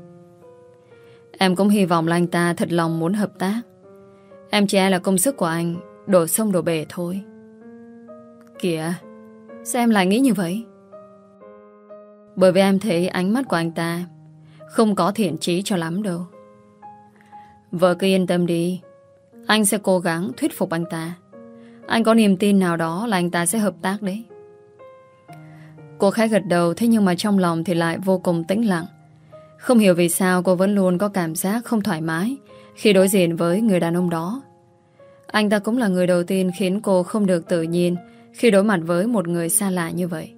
Em cũng hy vọng là anh ta thật lòng muốn hợp tác. Em chỉ e là công sức của anh đổ sông đổ bể thôi. Kìa, sao em lại nghĩ như vậy? Bởi vì em thấy ánh mắt của anh ta không có thiện chí cho lắm đâu. Vợ cứ yên tâm đi, anh sẽ cố gắng thuyết phục anh ta. Anh có niềm tin nào đó là anh ta sẽ hợp tác đấy. Cô khẽ gật đầu, thế nhưng mà trong lòng thì lại vô cùng tĩnh lặng. Không hiểu vì sao cô vẫn luôn có cảm giác không thoải mái khi đối diện với người đàn ông đó. Anh ta cũng là người đầu tiên khiến cô không được tự nhiên khi đối mặt với một người xa lạ như vậy.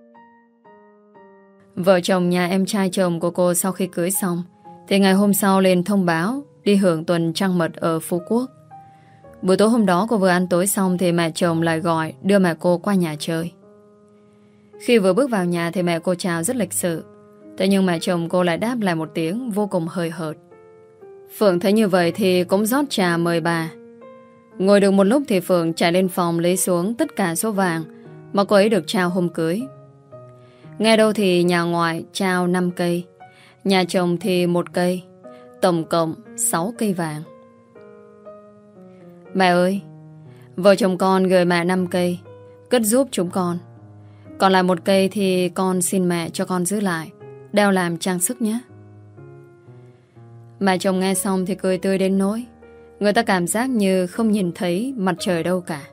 Vợ chồng nhà em trai chồng của cô sau khi cưới xong thì ngày hôm sau lên thông báo đi hưởng tuần trăng mật ở Phú Quốc. Buổi tối hôm đó cô vừa ăn tối xong thì mẹ chồng lại gọi đưa mẹ cô qua nhà chơi. Khi vừa bước vào nhà thì mẹ cô chào rất lịch sự. Thế nhưng mẹ chồng cô lại đáp lại một tiếng vô cùng hời hợt. Phượng thấy như vậy thì cũng rót trà mời bà. Ngồi được một lúc thì Phượng chạy lên phòng lấy xuống tất cả số vàng mà cô ấy được trao hôm cưới. Nghe đâu thì nhà ngoại trao năm cây, nhà chồng thì một cây, tổng cộng sáu cây vàng. Mẹ ơi, vợ chồng con gửi mẹ năm cây, cất giúp chúng con. Còn lại một cây thì con xin mẹ cho con giữ lại, đeo làm trang sức nhé. Mẹ chồng nghe xong thì cười tươi đến nỗi người ta cảm giác như không nhìn thấy mặt trời đâu cả.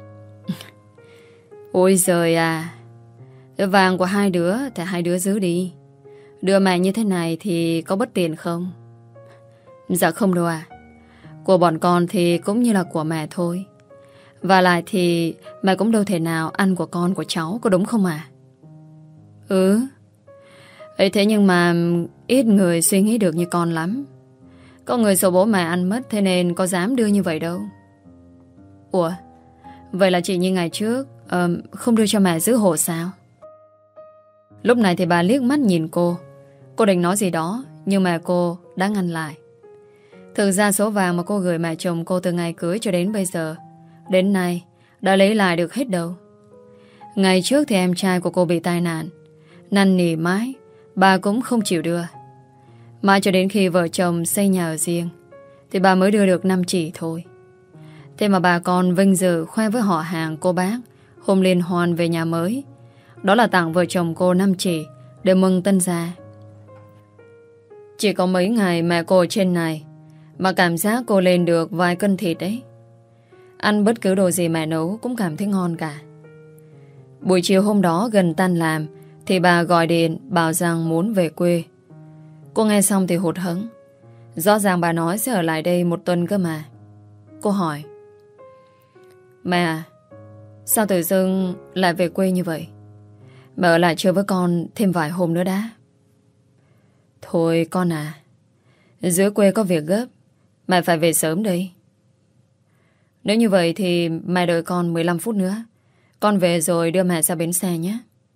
Ôi giời à, cái vàng của hai đứa thì hai đứa giữ đi. Đưa mẹ như thế này thì có bất tiện không? Dạ không đâu à. Của bọn con thì cũng như là của mẹ thôi. Và lại thì mẹ cũng đâu thể nào ăn của con của cháu, có đúng không à? Ừ. Ấy thế nhưng mà ít người suy nghĩ được như con lắm. Có người sợ bố mẹ ăn mất, thế nên có dám đưa như vậy đâu. Ủa, vậy là chị như ngày trước uh, không đưa cho mẹ giữ hộ sao? Lúc này thì bà liếc mắt nhìn cô. Cô định nói gì đó, nhưng mà cô đã ngăn lại. Thực ra số vàng mà cô gửi mẹ chồng cô từ ngày cưới cho đến bây giờ, đến nay đã lấy lại được hết đâu. Ngày trước thì em trai của cô bị tai nạn, năn nỉ mãi bà cũng không chịu đưa. Mãi cho đến khi vợ chồng xây nhà ở riêng thì bà mới đưa được năm chỉ thôi. Thế mà bà còn vinh dự khoe với họ hàng cô bác hôm liên hoan về nhà mới, đó là tặng vợ chồng cô năm chỉ để mừng tân gia. Chỉ có mấy ngày mẹ cô ở trên này mà cảm giác cô lên được vài cân thịt đấy. Ăn bất cứ đồ gì mẹ nấu cũng cảm thấy ngon cả. Buổi chiều hôm đó gần tan làm thì bà gọi điện bảo rằng muốn về quê. Cô nghe xong thì hụt hẫng. Rõ ràng bà nói sẽ ở lại đây một tuần cơ mà. Cô hỏi: Mẹ à, sao tự dưng lại về quê như vậy? Mẹ ở lại chơi với con thêm vài hôm nữa đã. Thôi con à, dưới quê có việc gấp, mẹ phải về sớm đây. Nếu như vậy thì mẹ đợi con mười lăm phút nữa. Con về rồi đưa mẹ ra bến xe nhé.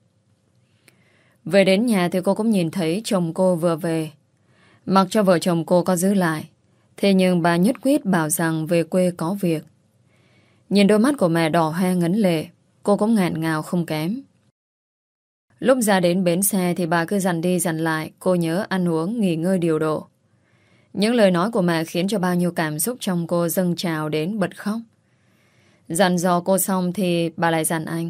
Về đến nhà thì cô cũng nhìn thấy chồng cô vừa về. Mặc cho vợ chồng cô có giữ lại, thế nhưng bà nhất quyết bảo rằng về quê có việc. Nhìn đôi mắt của mẹ đỏ hoe ngấn lệ, cô cũng ngạn ngào không kém. Lúc ra đến bến xe thì bà cứ dặn đi dặn lại cô nhớ ăn uống, nghỉ ngơi điều độ. Những lời nói của mẹ khiến cho bao nhiêu cảm xúc trong cô dâng trào đến bật khóc. Dặn dò cô xong thì bà lại dặn anh.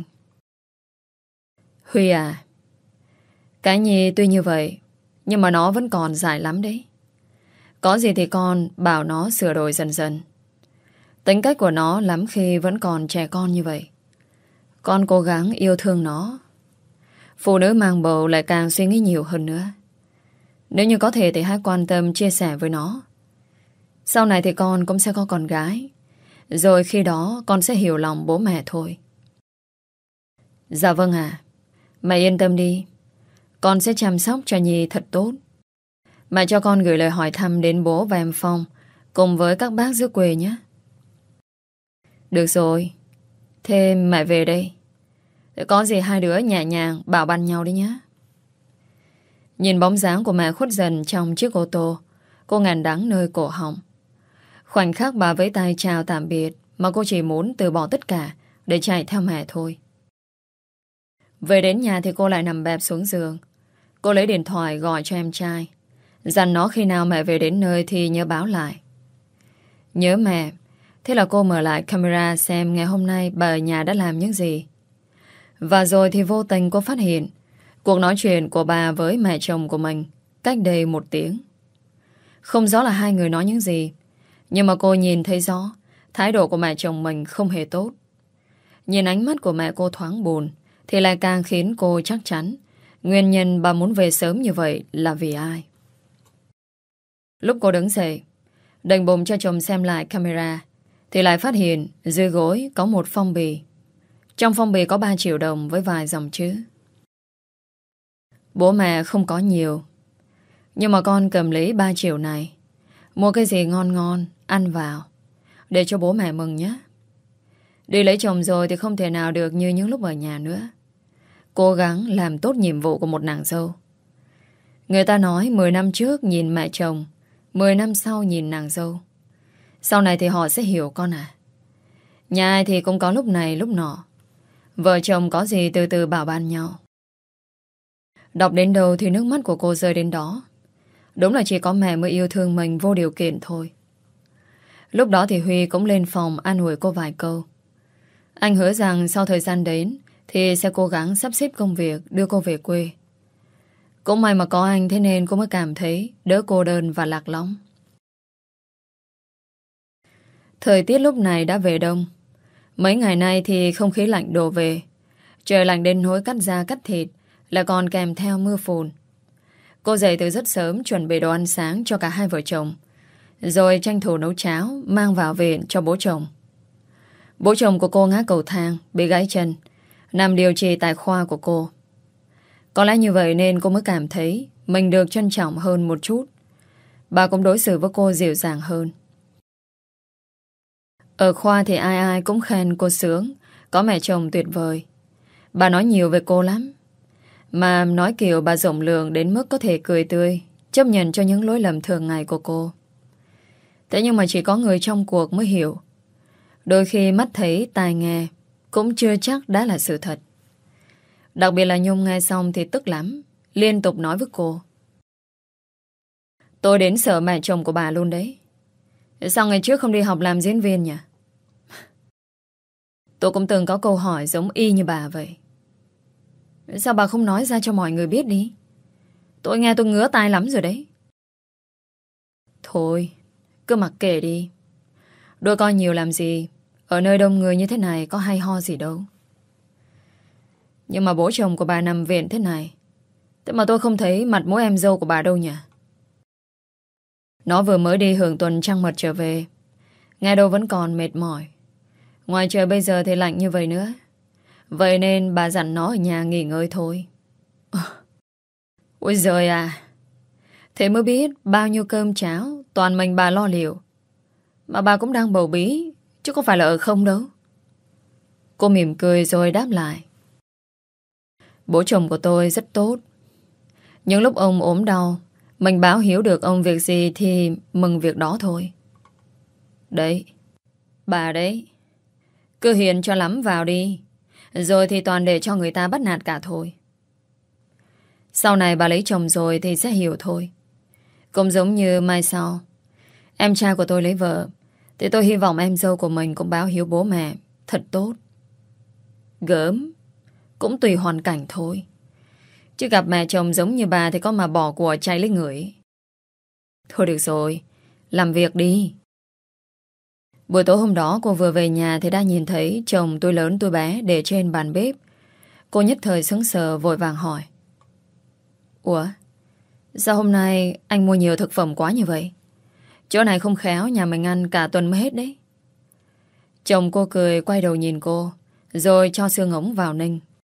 Huy à, cái Nhi tuy như vậy, nhưng mà nó vẫn còn dại lắm đấy. Có gì thì con bảo nó sửa đổi dần dần. Tính cách của nó lắm khi vẫn còn trẻ con như vậy. Con cố gắng yêu thương nó. Phụ nữ mang bầu lại càng suy nghĩ nhiều hơn nữa. Nếu như có thể thì hãy quan tâm chia sẻ với nó. Sau này thì con cũng sẽ có con gái. Rồi khi đó con sẽ hiểu lòng bố mẹ thôi. Dạ vâng ạ. Mẹ yên tâm đi. Con sẽ chăm sóc cho Nhi thật tốt. Mẹ cho con gửi lời hỏi thăm đến bố và em Phong, cùng với các bác dưới quê nhé. Được rồi. Thế mẹ về đây. Có gì hai đứa nhẹ nhàng bảo ban nhau đi nhé. Nhìn bóng dáng của mẹ khuất dần trong chiếc ô tô, cô ngàn đắng nơi cổ họng. Khoảnh khắc bà vẫy tay chào tạm biệt, mà cô chỉ muốn từ bỏ tất cả để chạy theo mẹ thôi. Về đến nhà thì cô lại nằm bẹp xuống giường. Cô lấy điện thoại gọi cho em trai, dặn nó khi nào mẹ về đến nơi thì nhớ báo lại. Nhớ mẹ. Thế là cô mở lại camera xem ngày hôm nay bà ở nhà đã làm những gì. Và rồi thì vô tình cô phát hiện cuộc nói chuyện của bà với mẹ chồng của mình cách đây một tiếng. Không rõ là hai người nói những gì, nhưng mà cô nhìn thấy rõ thái độ của mẹ chồng mình không hề tốt. Nhìn ánh mắt của mẹ cô thoáng buồn thì lại càng khiến cô chắc chắn nguyên nhân bà muốn về sớm như vậy là vì ai. Lúc cô đứng dậy định bụng cho chồng xem lại camera thì lại phát hiện dưới gối có một phong bì. Trong phong bì có ba triệu đồng với vài dòng chữ. Bố mẹ không có nhiều, nhưng mà con cầm lấy ba triệu này, mua cái gì ngon ngon ăn vào để cho bố mẹ mừng nhé. Đi lấy chồng rồi thì không thể nào được như những lúc ở nhà nữa. Cố gắng làm tốt nhiệm vụ của một nàng dâu. Người ta nói mười năm trước nhìn mẹ chồng, mười năm sau nhìn nàng dâu. Sau này thì họ sẽ hiểu con à. Nhà ai thì cũng có lúc này lúc nọ. Vợ chồng có gì từ từ bảo ban nhau. Đọc đến đâu thì nước mắt của cô rơi đến đó. Đúng là chỉ có mẹ mới yêu thương mình vô điều kiện thôi. Lúc đó thì Huy cũng lên phòng an ủi cô vài câu. Anh hứa rằng sau thời gian đến thì sẽ cố gắng sắp xếp công việc đưa cô về quê. Cũng may mà có anh, thế nên cô mới cảm thấy đỡ cô đơn và lạc lõng. Thời tiết lúc này đã về đông. Mấy ngày nay thì không khí lạnh đổ về. Trời lạnh đến nỗi cắt da cắt thịt, lại còn kèm theo mưa phùn. Cô dậy từ rất sớm chuẩn bị đồ ăn sáng cho cả hai vợ chồng, rồi tranh thủ nấu cháo mang vào viện cho bố chồng. Bố chồng của cô ngã cầu thang, bị gãy chân, nằm điều trị tại khoa của cô. Có lẽ như vậy nên cô mới cảm thấy mình được trân trọng hơn một chút. Bà cũng đối xử với cô dịu dàng hơn. Ở khoa thì ai ai cũng khen cô sướng, có mẹ chồng tuyệt vời. Bà nói nhiều về cô lắm, mà nói kiểu bà rộng lượng đến mức có thể cười tươi, chấp nhận cho những lỗi lầm thường ngày của cô. Thế nhưng mà chỉ có người trong cuộc mới hiểu. Đôi khi mắt thấy tai nghe cũng chưa chắc đã là sự thật. Đặc biệt là Nhung nghe xong thì tức lắm, liên tục nói với cô: tôi đến sợ mẹ chồng của bà luôn đấy. Sao ngày trước không đi học làm diễn viên nhỉ? Tôi cũng từng có câu hỏi giống y như bà vậy. Sao bà không nói ra cho mọi người biết đi? Tôi nghe tôi ngứa tai lắm rồi đấy. Thôi, cứ mặc kệ đi. Đôi coi nhiều làm gì. Ở nơi đông người như thế này có hay ho gì đâu. Nhưng mà bố chồng của bà nằm viện thế này, thế mà tôi không thấy mặt mũi em dâu của bà đâu nhỉ? Nó vừa mới đi hưởng tuần trăng mật trở về, nghe đâu vẫn còn mệt mỏi. Ngoài trời bây giờ thì lạnh như vậy nữa. Vậy nên bà dặn nó ở nhà nghỉ ngơi thôi. Ôi giời à, thế mới biết bao nhiêu cơm cháo toàn mình bà lo liệu. Mà bà cũng đang bầu bí, chứ không phải là ở không đâu. Cô mỉm cười rồi đáp lại: bố chồng của tôi rất tốt. Những lúc ông ốm đau, mình báo hiếu được ông việc gì thì mừng việc đó thôi. Đấy, bà đấy, cứ hiền cho lắm vào đi, rồi thì toàn để cho người ta bắt nạt cả thôi. Sau này bà lấy chồng rồi thì sẽ hiểu thôi. Cũng giống như mai sau em trai của tôi lấy vợ, thì tôi hy vọng em dâu của mình cũng báo hiếu bố mẹ Thật tốt. Gớm. Cũng tùy hoàn cảnh thôi. Chứ gặp mẹ chồng giống như bà thì có mà bỏ của chay lấy người. Thôi được rồi, làm việc đi. Buổi tối hôm đó cô vừa về nhà thì đã nhìn thấy chồng tôi lớn tôi bé để trên bàn bếp. Cô nhất thời sững sờ vội vàng hỏi. Ủa? Sao hôm nay anh mua nhiều thực phẩm quá như vậy? Chỗ này không khéo nhà mình ăn cả tuần mới hết đấy. Chồng cô cười quay đầu nhìn cô, rồi cho xương ống vào ninh.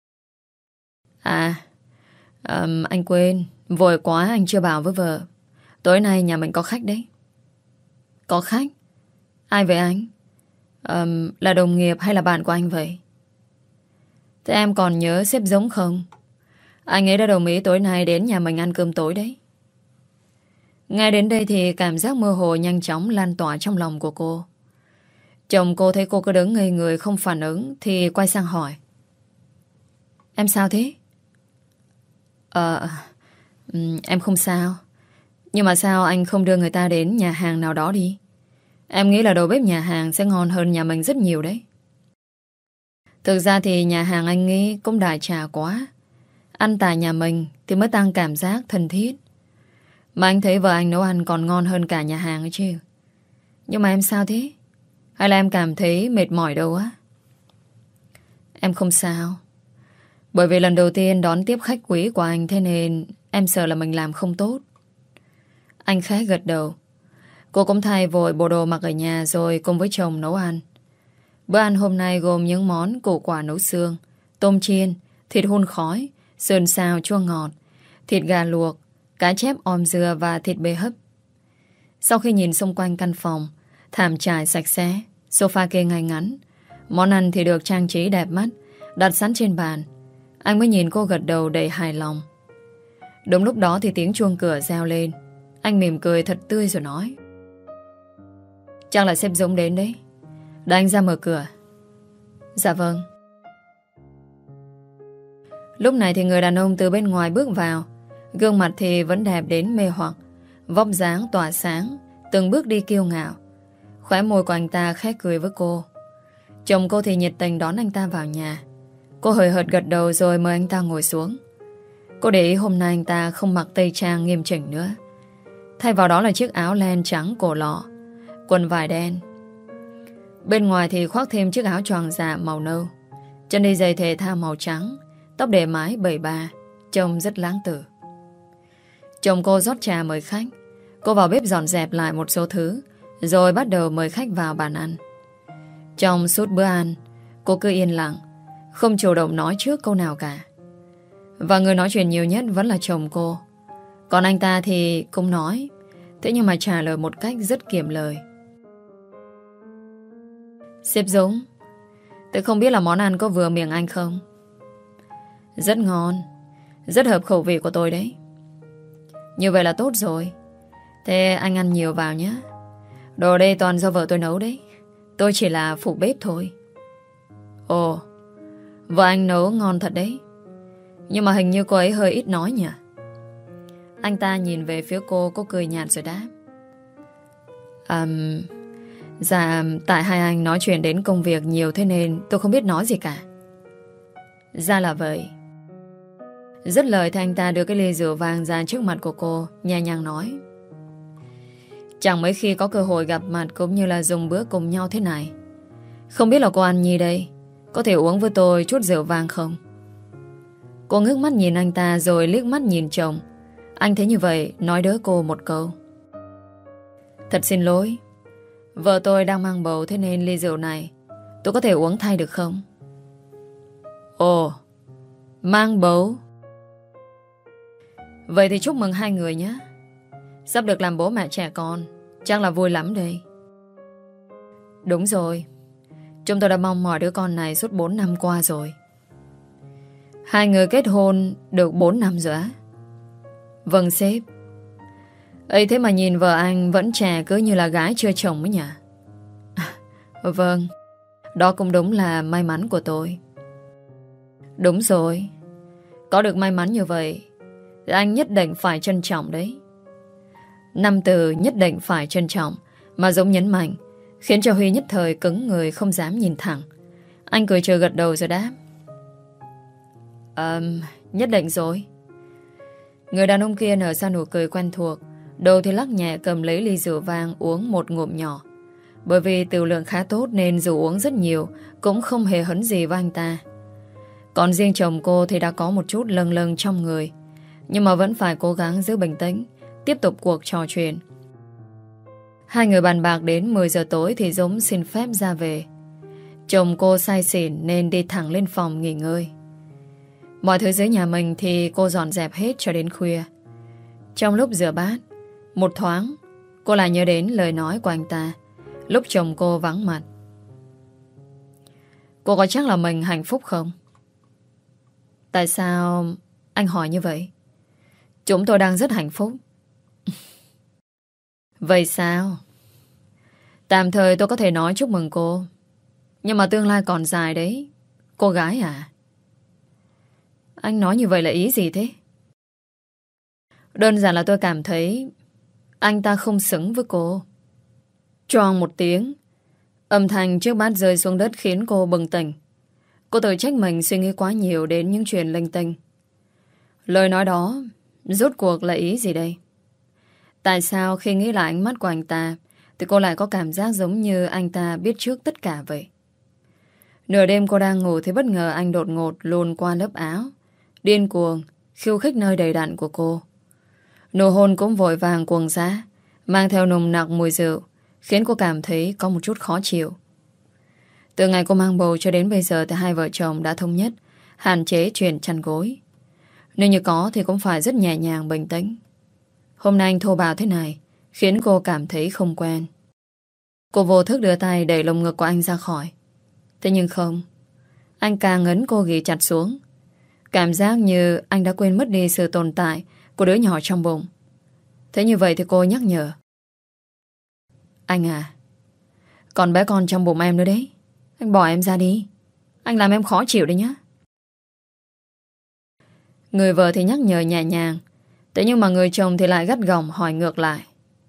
À, um, anh quên, vội quá anh chưa bảo với vợ. Tối nay nhà mình có khách đấy. Có khách? Ai vậy anh? Um, là đồng nghiệp hay là bạn của anh vậy? Thế em còn nhớ sếp Giống không? Anh ấy đã đồng ý tối nay đến nhà mình ăn cơm tối đấy. Ngay đến đây thì cảm giác mơ hồ nhanh chóng lan tỏa trong lòng của cô. Chồng cô thấy cô cứ đứng ngây người không phản ứng thì quay sang hỏi. Em sao thế? Ờ, um, em không sao. Nhưng mà sao anh không đưa người ta đến nhà hàng nào đó đi? Em nghĩ là đầu bếp nhà hàng sẽ ngon hơn nhà mình rất nhiều đấy. Thực ra thì nhà hàng anh nghĩ cũng đại trà quá. Ăn tại nhà mình thì mới tăng cảm giác thân thiết. Mà anh thấy vợ anh nấu ăn còn ngon hơn cả nhà hàng ấy chứ. Nhưng mà em sao thế? Hay là em cảm thấy mệt mỏi đâu á? Em không sao. Bởi vì lần đầu tiên đón tiếp khách quý của anh, thế nên em sợ là mình làm không tốt. Anh khẽ gật đầu. Cô cũng thay vội bộ đồ mặc ở nhà rồi cùng với chồng nấu ăn. Bữa ăn hôm nay gồm những món củ quả nấu xương, tôm chiên, thịt hun khói, sườn xào chua ngọt, thịt gà luộc, cá chép om dưa và thịt bê hấp. Sau khi nhìn xung quanh căn phòng, thảm trải sạch sẽ, sofa kê ngay ngắn, món ăn thì được trang trí đẹp mắt, đặt sẵn trên bàn, anh mới nhìn cô gật đầu đầy hài lòng. Đúng lúc đó thì tiếng chuông cửa reo lên. Anh mỉm cười thật tươi rồi nói. Chắc là sếp Dũng đến đấy. Để anh ra mở cửa. Dạ vâng. Lúc này thì người đàn ông từ bên ngoài bước vào. Gương mặt thì vẫn đẹp đến mê hoặc, vóc dáng tỏa sáng, từng bước đi kiêu ngạo. Khóe môi của anh ta khẽ cười với cô. Chồng cô thì nhiệt tình đón anh ta vào nhà. Cô hời hợt gật đầu rồi mời anh ta ngồi xuống. Cô để ý hôm nay anh ta không mặc tây trang nghiêm chỉnh nữa. Thay vào đó là chiếc áo len trắng cổ lọ, quần vải đen. Bên ngoài thì khoác thêm chiếc áo choàng dạ màu nâu, chân đi giày thể thao màu trắng, tóc để mái bẩy ba, trông rất lãng tử. Chồng cô rót trà mời khách. Cô vào bếp dọn dẹp lại một số thứ, rồi bắt đầu mời khách vào bàn ăn. Trong suốt bữa ăn, cô cứ yên lặng, không chủ động nói trước câu nào cả. Và người nói chuyện nhiều nhất vẫn là chồng cô. Còn anh ta thì cũng nói, thế nhưng mà trả lời một cách rất kiệm lời. Sếp Dũng, tôi không biết là món ăn có vừa miệng anh không? Rất ngon, rất hợp khẩu vị của tôi đấy. Như vậy là tốt rồi. Thế anh ăn nhiều vào nhé. Đồ đây toàn do vợ tôi nấu đấy. Tôi chỉ là phụ bếp thôi. Ồ, vợ anh nấu ngon thật đấy. Nhưng mà hình như cô ấy hơi ít nói nhỉ? Anh ta nhìn về phía cô, cô cười nhạt rồi đáp. À, dạ, tại hai anh nói chuyện đến công việc nhiều thế nên tôi không biết nói gì cả. Ra là vậy. Dứt lời thì anh ta đưa cái ly rượu vàng ra trước mặt của cô, nhẹ nhàng nói. Chẳng mấy khi có cơ hội gặp mặt cũng như là dùng bữa cùng nhau thế này. Không biết là cô ăn gì đây? Có thể uống với tôi chút rượu vàng không? Cô ngước mắt nhìn anh ta rồi liếc mắt nhìn chồng. Anh thấy như vậy nói đỡ cô một câu. Thật xin lỗi, vợ tôi đang mang bầu, thế nên ly rượu này tôi có thể uống thay được không? Ồ, mang bầu? Vậy thì chúc mừng hai người nhé. Sắp được làm bố mẹ trẻ con, chắc là vui lắm đây. Đúng rồi, chúng tôi đã mong mỏi đứa con này suốt bốn năm qua rồi. Hai người kết hôn được bốn năm rồi á? Vâng sếp. Ấy thế mà nhìn vợ anh vẫn trẻ cứ như là gái chưa chồng ấy nhỉ? Vâng, đó cũng đúng là may mắn của tôi. Đúng rồi, có được may mắn như vậy thì anh nhất định phải trân trọng đấy. Năm từ nhất định phải trân trọng mà Dũng nhấn mạnh, khiến cho Huy nhất thời cứng người không dám nhìn thẳng. Anh cười trừ gật đầu rồi đáp. Ờm, um, nhất định rồi. Người đàn ông kia nở ra nụ cười quen thuộc. Đầu thì lắc nhẹ cầm lấy ly rượu vang uống một ngụm nhỏ. Bởi vì tiểu lượng khá tốt nên dù uống rất nhiều cũng không hề hấn gì với anh ta. Còn riêng chồng cô thì đã có một chút lâng lâng trong người, nhưng mà vẫn phải cố gắng giữ bình tĩnh, tiếp tục cuộc trò chuyện. Hai người bàn bạc đến mười giờ tối thì Dũng xin phép ra về. Chồng cô say xỉn nên đi thẳng lên phòng nghỉ ngơi. Mọi thứ dưới nhà mình thì cô dọn dẹp hết cho đến khuya. Trong lúc rửa bát, một thoáng cô lại nhớ đến lời nói của anh ta lúc chồng cô vắng mặt. Cô có chắc là mình hạnh phúc không? Tại sao anh hỏi như vậy? Chúng tôi đang rất hạnh phúc. Vậy sao? Tạm thời tôi có thể nói chúc mừng cô, nhưng mà tương lai còn dài đấy, cô gái à. Anh nói như vậy là ý gì thế? Đơn giản là tôi cảm thấy anh ta không xứng với cô. Choang một tiếng, âm thanh chiếc bát rơi xuống đất khiến cô bừng tỉnh. Cô tự trách mình suy nghĩ quá nhiều đến những chuyện linh tinh. Lời nói đó rốt cuộc là ý gì đây? Tại sao khi nghĩ lại ánh mắt của anh ta thì cô lại có cảm giác giống như anh ta biết trước tất cả vậy? Nửa đêm cô đang ngủ thì bất ngờ anh đột ngột luồn qua lớp áo, điên cuồng khiêu khích nơi đầy đặn của cô. Nụ hôn cũng vội vàng cuồng giá, mang theo nồng nặc mùi rượu, khiến cô cảm thấy có một chút khó chịu. Từ ngày cô mang bầu cho đến bây giờ thì hai vợ chồng đã thống nhất hạn chế chuyện chăn gối. Nếu như có thì cũng phải rất nhẹ nhàng bình tĩnh. Hôm nay anh thô bạo thế này khiến cô cảm thấy không quen. Cô vô thức đưa tay đẩy lồng ngực của anh ra khỏi. Thế nhưng không, anh càng ấn cô ghì chặt xuống. Cảm giác như anh đã quên mất đi sự tồn tại của đứa nhỏ trong bụng. Thế như vậy thì cô nhắc nhở. Anh à, còn bé con trong bụng em nữa đấy. Anh bỏ em ra đi. Anh làm em khó chịu đấy nhá. Người vợ thì nhắc nhở nhẹ nhàng, thế nhưng mà người chồng thì lại gắt gỏng hỏi ngược lại.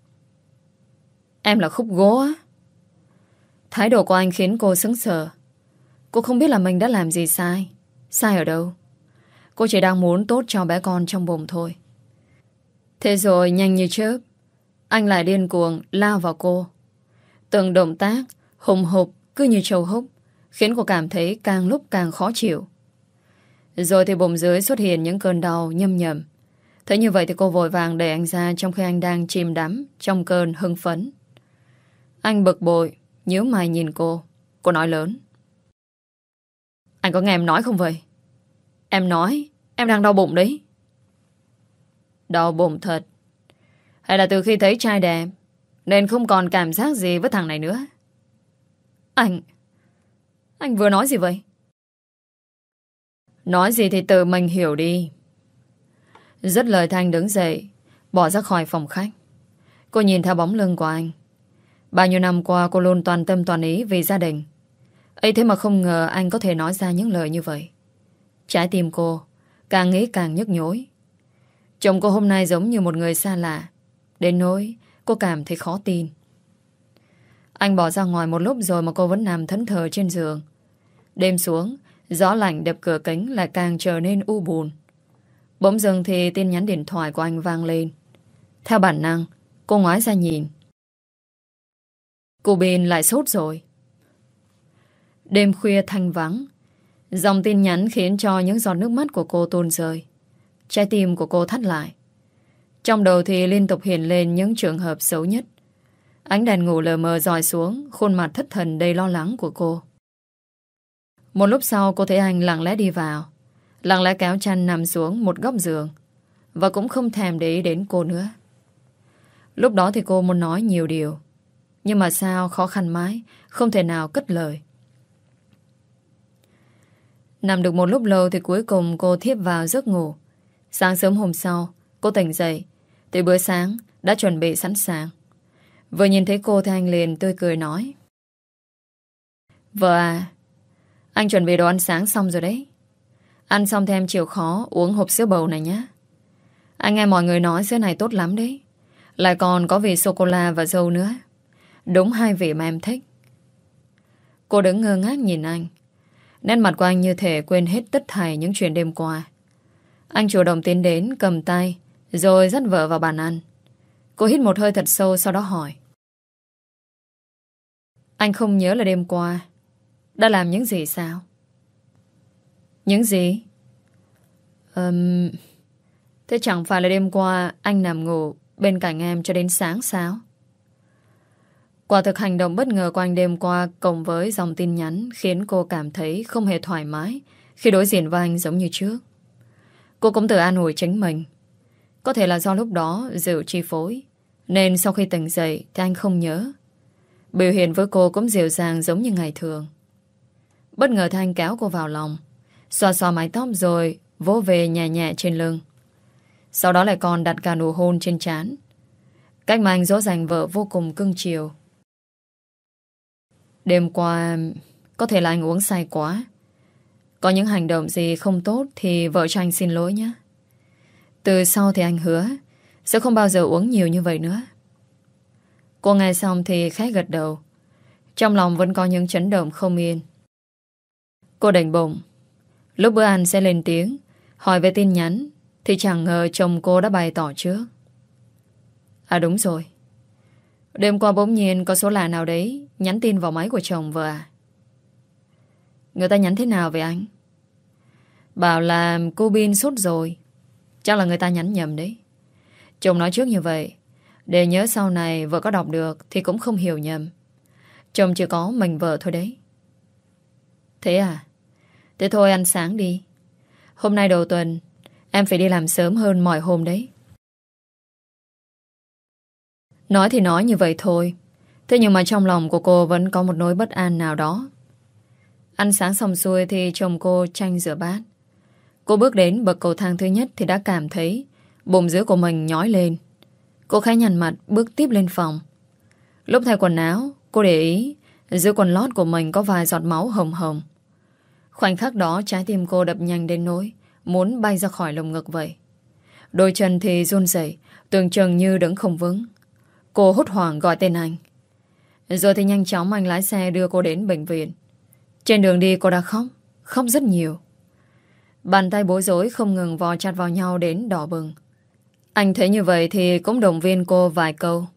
Em là khúc gỗ á? Thái độ của anh khiến cô sững sờ. Cô không biết là mình đã làm gì sai. Sai ở đâu? Cô chỉ đang muốn tốt cho bé con trong bụng thôi. Thế rồi nhanh như chớp, anh lại điên cuồng lao vào cô. Từng động tác hùng hục cứ như trâu húc, khiến cô cảm thấy càng lúc càng khó chịu. Rồi thì bụng dưới xuất hiện những cơn đau nhâm nhầm. Thế như vậy thì cô vội vàng đẩy anh ra, trong khi anh đang chìm đắm trong cơn hưng phấn. Anh bực bội nhíu mày nhìn cô. Cô nói lớn. Anh có nghe em nói không vậy? Em nói em đang đau bụng đấy. Đau bụng thật? Hay là từ khi thấy trai đẹp nên không còn cảm giác gì với thằng này nữa? Anh Anh vừa nói gì vậy? Nói gì thì tự mình hiểu đi. Dứt lời Thanh đứng dậy, bỏ ra khỏi phòng khách. Cô nhìn theo bóng lưng của anh. Bao nhiêu năm qua cô luôn toàn tâm toàn ý vì gia đình. Ấy thế mà không ngờ anh có thể nói ra những lời như vậy. Trái tim cô càng nghĩ càng nhức nhối. Chồng cô hôm nay giống như một người xa lạ, đến nỗi cô cảm thấy khó tin. Anh bỏ ra ngoài một lúc rồi mà cô vẫn nằm thẫn thờ trên giường. Đêm xuống, gió lạnh đập cửa kính lại càng trở nên u buồn. Bỗng dưng thì tin nhắn điện thoại của anh vang lên. Theo bản năng, cô ngoái ra nhìn. Cô Bin lại sốt rồi. Đêm khuya thanh vắng, dòng tin nhắn khiến cho những giọt nước mắt của cô tuôn rơi. Trái tim của cô thắt lại. Trong đầu thì liên tục hiện lên những trường hợp xấu nhất. Ánh đèn ngủ lờ mờ dọi xuống khuôn mặt thất thần đầy lo lắng của cô. Một lúc sau cô thấy anh lặng lẽ đi vào, lặng lẽ kéo chăn nằm xuống một góc giường, và cũng không thèm để ý đến cô nữa. Lúc đó thì cô muốn nói nhiều điều, nhưng mà sao khó khăn mãi, không thể nào cất lời. Nằm được một lúc lâu thì cuối cùng cô thiếp vào giấc ngủ. Sáng sớm hôm sau, cô tỉnh dậy thì bữa sáng đã chuẩn bị sẵn sàng. Vừa nhìn thấy cô thì anh liền tươi cười nói. Vợ à, anh chuẩn bị đồ ăn sáng xong rồi đấy. Ăn xong thì em chịu khó uống hộp sữa bầu này nhé. Anh nghe mọi người nói sữa này tốt lắm đấy. Lại còn có vị sô-cô-la và dâu nữa. Đúng hai vị mà em thích. Cô đứng ngơ ngác nhìn anh. Nét mặt của anh như thể quên hết tất thảy những chuyện đêm qua. Anh chủ động tiến đến cầm tay, rồi dắt vợ vào bàn ăn. Cô hít một hơi thật sâu, sau đó hỏi: Anh không nhớ là đêm qua đã làm những gì sao? Những gì? Ừm... Thế chẳng phải là đêm qua anh nằm ngủ bên cạnh em cho đến sáng sao? Quả thực hành động bất ngờ của anh đêm qua cộng với dòng tin nhắn khiến cô cảm thấy không hề thoải mái khi đối diện với anh giống như trước. Cô cũng tự an ủi chính mình. Có thể là do lúc đó rượu chi phối, nên sau khi tỉnh dậy thì anh không nhớ. Biểu hiện với cô cũng dịu dàng giống như ngày thường. Bất ngờ thì anh kéo cô vào lòng, xoa xoa mái tóc rồi vỗ về nhẹ nhẹ trên lưng. Sau đó lại còn đặt cả nụ hôn trên trán. Cách mà anh dỗ dành vợ vô cùng cưng chiều. Đêm qua có thể là anh uống say quá. Có những hành động gì không tốt thì vợ cho anh xin lỗi nhé. Từ sau thì anh hứa sẽ không bao giờ uống nhiều như vậy nữa. Cô nghe xong thì khẽ gật đầu. Trong lòng vẫn có những chấn động không yên. Cô định bụng lúc bữa ăn sẽ lên tiếng hỏi về tin nhắn, thì chẳng ngờ chồng cô đã bày tỏ trước. À đúng rồi, đêm qua bỗng nhiên có số lạ nào đấy nhắn tin vào máy của chồng vợ à? Người ta nhắn thế nào vậy anh? Bảo là cô Bin sốt rồi. Chắc là người ta nhắn nhầm đấy. Chồng nói trước như vậy, để nhớ sau này vợ có đọc được thì cũng không hiểu nhầm. Chồng chỉ có mình vợ thôi đấy. Thế à? Thế thôi ăn sáng đi. Hôm nay đầu tuần em phải đi làm sớm hơn mọi hôm đấy. Nói thì nói như vậy thôi, thế nhưng mà trong lòng của cô vẫn có một nỗi bất an nào đó. Ăn sáng xong xuôi thì chồng cô tranh rửa bát. Cô bước đến bậc cầu thang thứ nhất thì đã cảm thấy bụng dưới của mình nhói lên. Cô khẽ nhăn mặt bước tiếp lên phòng. Lúc thay quần áo, cô để ý dưới quần lót của mình có vài giọt máu hồng hồng. Khoảnh khắc đó trái tim cô đập nhanh đến nỗi muốn bay ra khỏi lồng ngực vậy. Đôi chân thì run rẩy, tưởng chừng như đứng không vững. Cô hốt hoảng gọi tên anh. Rồi thì nhanh chóng anh lái xe đưa cô đến bệnh viện. Trên đường đi cô đã khóc, khóc rất nhiều. Bàn tay bối rối không ngừng vò chặt vào nhau đến đỏ bừng. Anh thấy như vậy thì cũng động viên cô vài câu.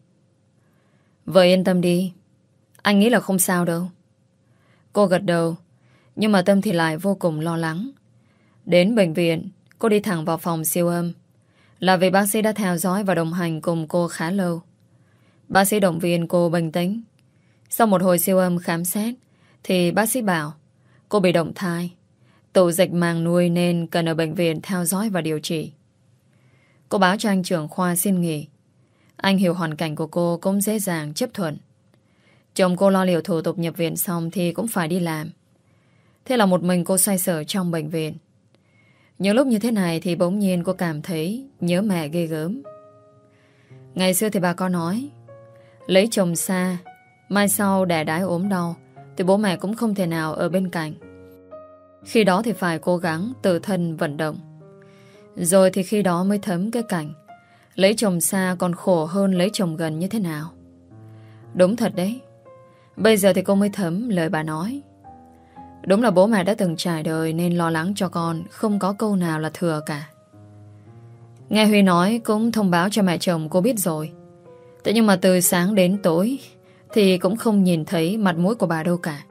Vợ yên tâm đi, anh nghĩ là không sao đâu. Cô gật đầu, nhưng mà tâm thì lại vô cùng lo lắng. Đến bệnh viện, cô đi thẳng vào phòng siêu âm. Là vì bác sĩ đã theo dõi và đồng hành cùng cô khá lâu. Bác sĩ động viên cô bình tĩnh. Sau một hồi siêu âm khám xét thì bác sĩ bảo cô bị động thai, tụ dịch màng nuôi nên cần ở bệnh viện theo dõi và điều trị. Cô báo cho anh trưởng khoa xin nghỉ. Anh hiểu hoàn cảnh của cô cũng dễ dàng chấp thuận. Chồng cô lo liệu thủ tục nhập viện xong thì cũng phải đi làm. Thế là một mình cô xoay sở trong bệnh viện. Những lúc như thế này thì bỗng nhiên cô cảm thấy nhớ mẹ ghê gớm. Ngày xưa thì bà có nói, lấy chồng xa, mai sau đẻ đái ốm đau thì bố mẹ cũng không thể nào ở bên cạnh. Khi đó thì phải cố gắng tự thân vận động. Rồi thì khi đó mới thấm cái cảnh lấy chồng xa còn khổ hơn lấy chồng gần như thế nào. Đúng thật đấy. Bây giờ thì cô mới thấm lời bà nói. Đúng là bố mẹ đã từng trải đời nên lo lắng cho con không có câu nào là thừa cả. Nghe Huy nói cũng thông báo cho mẹ chồng cô biết rồi. Thế nhưng mà từ sáng đến tối thì cũng không nhìn thấy mặt mũi của bà đâu cả.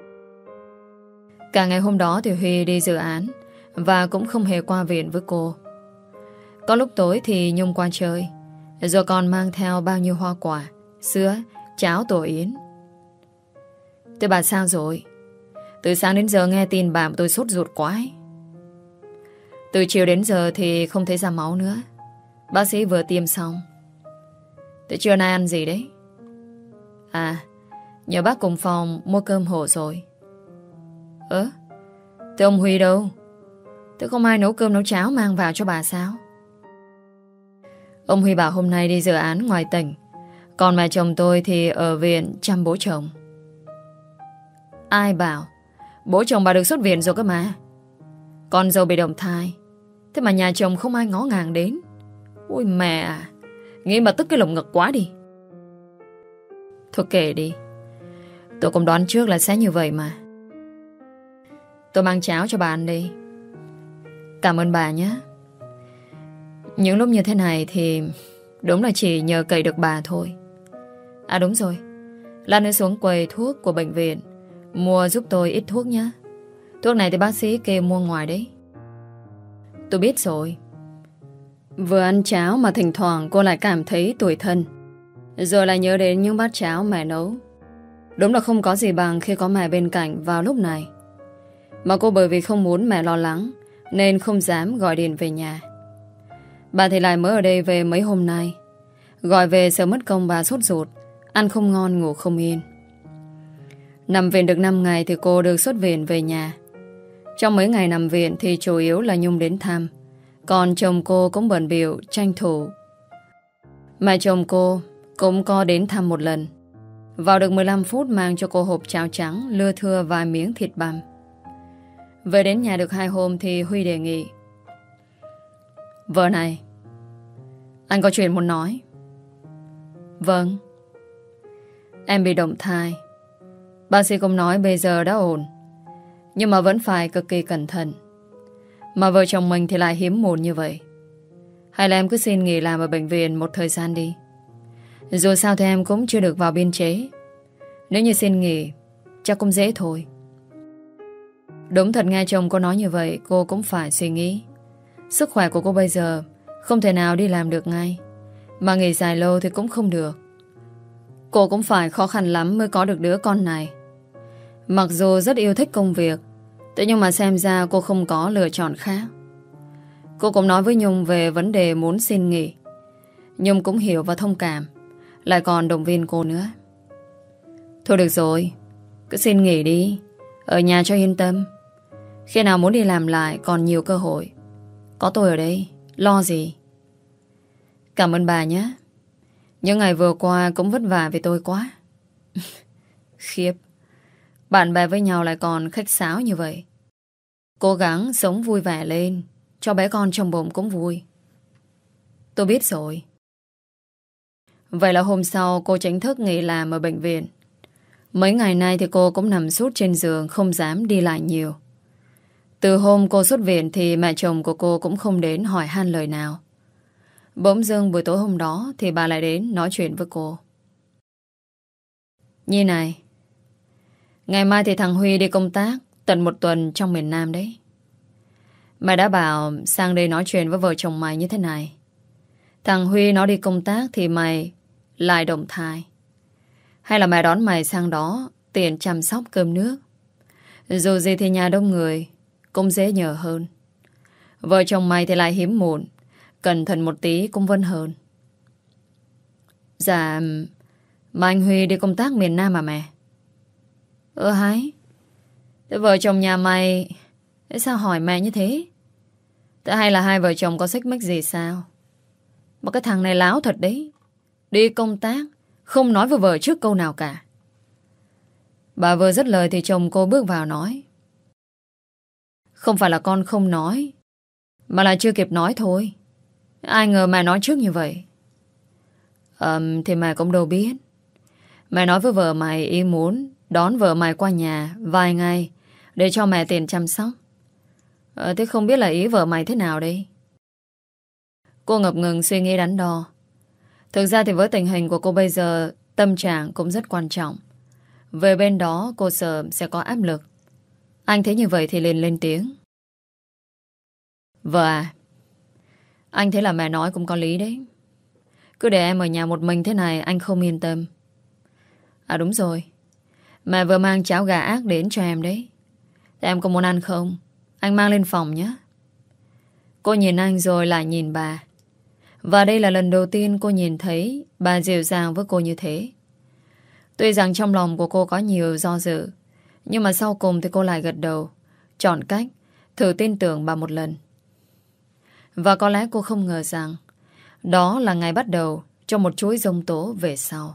Cả ngày hôm đó thì Huy đi dự án và cũng không hề qua viện với cô. Có lúc tối thì Nhung qua chơi, rồi còn mang theo bao nhiêu hoa quả, sữa, cháo tổ yến. Thế bà sao rồi? Từ sáng đến giờ nghe tin bà tôi sốt ruột quá ấy. Từ chiều đến giờ thì không thấy ra máu nữa. Bác sĩ vừa tiêm xong. Thế trưa nay ăn gì đấy? À, nhờ bác cùng phòng mua cơm hộ rồi. Ơ, thế ông Huy đâu? Thế không ai nấu cơm nấu cháo mang vào cho bà sao? Ông Huy bảo hôm nay đi dự án ngoài tỉnh, còn mẹ chồng tôi thì ở viện chăm bố chồng. Ai bảo? Bố chồng bà được xuất viện rồi cơ mà. Con dâu bị động thai, thế mà nhà chồng không ai ngó ngàng đến. Ôi mẹ à, nghĩ mà tức cái lồng ngực quá đi. Thôi kệ đi, tôi cũng đoán trước là sẽ như vậy mà. Tôi mang cháo cho bà ăn đi. Cảm ơn bà nhé. Những lúc như thế này thì đúng là chỉ nhờ cậy được bà thôi. À đúng rồi, lát nữa xuống quầy thuốc của bệnh viện mua giúp tôi ít thuốc nhé. Thuốc này thì bác sĩ kê mua ngoài đấy. Tôi biết rồi. Vừa ăn cháo mà thỉnh thoảng cô lại cảm thấy tủi thân, rồi lại nhớ đến những bát cháo mẹ nấu. Đúng là không có gì bằng khi có mẹ bên cạnh vào lúc này. Mà cô bởi vì không muốn mẹ lo lắng nên không dám gọi điện về nhà. Bà thì lại mới ở đây về mấy hôm nay. Gọi về sợ mất công bà sốt ruột, ăn không ngon ngủ không yên. Nằm viện được năm ngày thì cô được xuất viện về nhà. Trong mấy ngày nằm viện thì chủ yếu là Nhung đến thăm, còn chồng cô cũng bận bịu tranh thủ. Mẹ chồng cô cũng có đến thăm một lần. Vào được mười lăm phút mang cho cô hộp cháo trắng, lưa thưa vài miếng thịt băm. Về đến nhà được hai hôm thì Huy đề nghị: Vợ này, anh có chuyện muốn nói. Vâng. Em bị động thai. Bác sĩ cũng nói bây giờ đã ổn, nhưng mà vẫn phải cực kỳ cẩn thận. Mà vợ chồng mình thì lại hiếm muộn như vậy. Hay là em cứ xin nghỉ làm ở bệnh viện một thời gian đi. Dù sao thì em cũng chưa được vào biên chế. Nếu như xin nghỉ chắc cũng dễ thôi. Đúng thật, nghe chồng cô nói như vậy cô cũng phải suy nghĩ. Sức khỏe của cô bây giờ không thể nào đi làm được ngay, mà nghỉ dài lâu thì cũng không được. Cô cũng phải khó khăn lắm mới có được đứa con này. Mặc dù rất yêu thích công việc, thế nhưng mà xem ra cô không có lựa chọn khác. Cô cũng nói với Nhung về vấn đề muốn xin nghỉ. Nhung cũng hiểu và thông cảm, lại còn động viên cô nữa. Thôi được rồi, cứ xin nghỉ đi, ở nhà cho yên tâm. Khi nào muốn đi làm lại còn nhiều cơ hội. Có tôi ở đây, lo gì. Cảm ơn bà nhé. Những ngày vừa qua cũng vất vả vì tôi quá. Khiếp, bạn bè với nhau lại còn khách sáo như vậy. Cố gắng sống vui vẻ lên, cho bé con trong bụng cũng vui. Tôi biết rồi. Vậy là hôm sau cô chính thức nghỉ làm ở bệnh viện. Mấy ngày nay thì cô cũng nằm sút trên giường, không dám đi lại nhiều. Từ hôm cô xuất viện thì mẹ chồng của cô cũng không đến hỏi han lời nào. Bỗng dưng buổi tối hôm đó thì bà lại đến nói chuyện với cô. Nhi này, ngày mai thì thằng Huy đi công tác tận một tuần trong miền Nam đấy. Mày đã bảo sang đây nói chuyện với vợ chồng mày như thế này. Thằng Huy nó đi công tác thì mày lại động thai. Hay là mày đón mày sang đó tiện chăm sóc cơm nước. Dù gì thì nhà đông người cũng dễ nhờ hơn. Vợ chồng mày thì lại hiếm muộn, cẩn thận một tí cũng vẫn hơn. Dạ, mà anh Huy đi công tác miền Nam à mẹ? Ơ hái, thế vợ chồng nhà mày sao hỏi mẹ như thế? Thế hay là hai vợ chồng có xích mích gì sao? Mà cái thằng này láo thật đấy. Đi công tác không nói với vợ trước câu nào cả. Bà vừa dứt lời thì chồng cô bước vào nói: Không phải là con không nói, mà là chưa kịp nói thôi. Ai ngờ mẹ nói trước như vậy. Ờm thì mẹ cũng đâu biết. Mẹ nói với vợ mày ý muốn đón vợ mày qua nhà vài ngày để cho mẹ tiền chăm sóc. Ờ, thế không biết là ý vợ mày thế nào đây? Cô ngập ngừng suy nghĩ đắn đo. Thực ra thì với tình hình của cô bây giờ, tâm trạng cũng rất quan trọng. Về bên đó cô sợ sẽ có áp lực. Anh thấy như vậy thì liền lên tiếng: Vợ à, anh thấy là mẹ nói cũng có lý đấy. Cứ để em ở nhà một mình thế này anh không yên tâm. À đúng rồi, mẹ vừa mang cháo gà ác đến cho em đấy. Thế em có muốn ăn không? Anh mang lên phòng nhé. Cô nhìn anh rồi lại nhìn bà. Và đây là lần đầu tiên cô nhìn thấy bà dịu dàng với cô như thế. Tuy rằng trong lòng của cô có nhiều do dự, nhưng mà sau cùng thì cô lại gật đầu, chọn cách thử tin tưởng bà một lần. Và có lẽ cô không ngờ rằng đó là ngày bắt đầu cho một chuỗi giông tố về sau.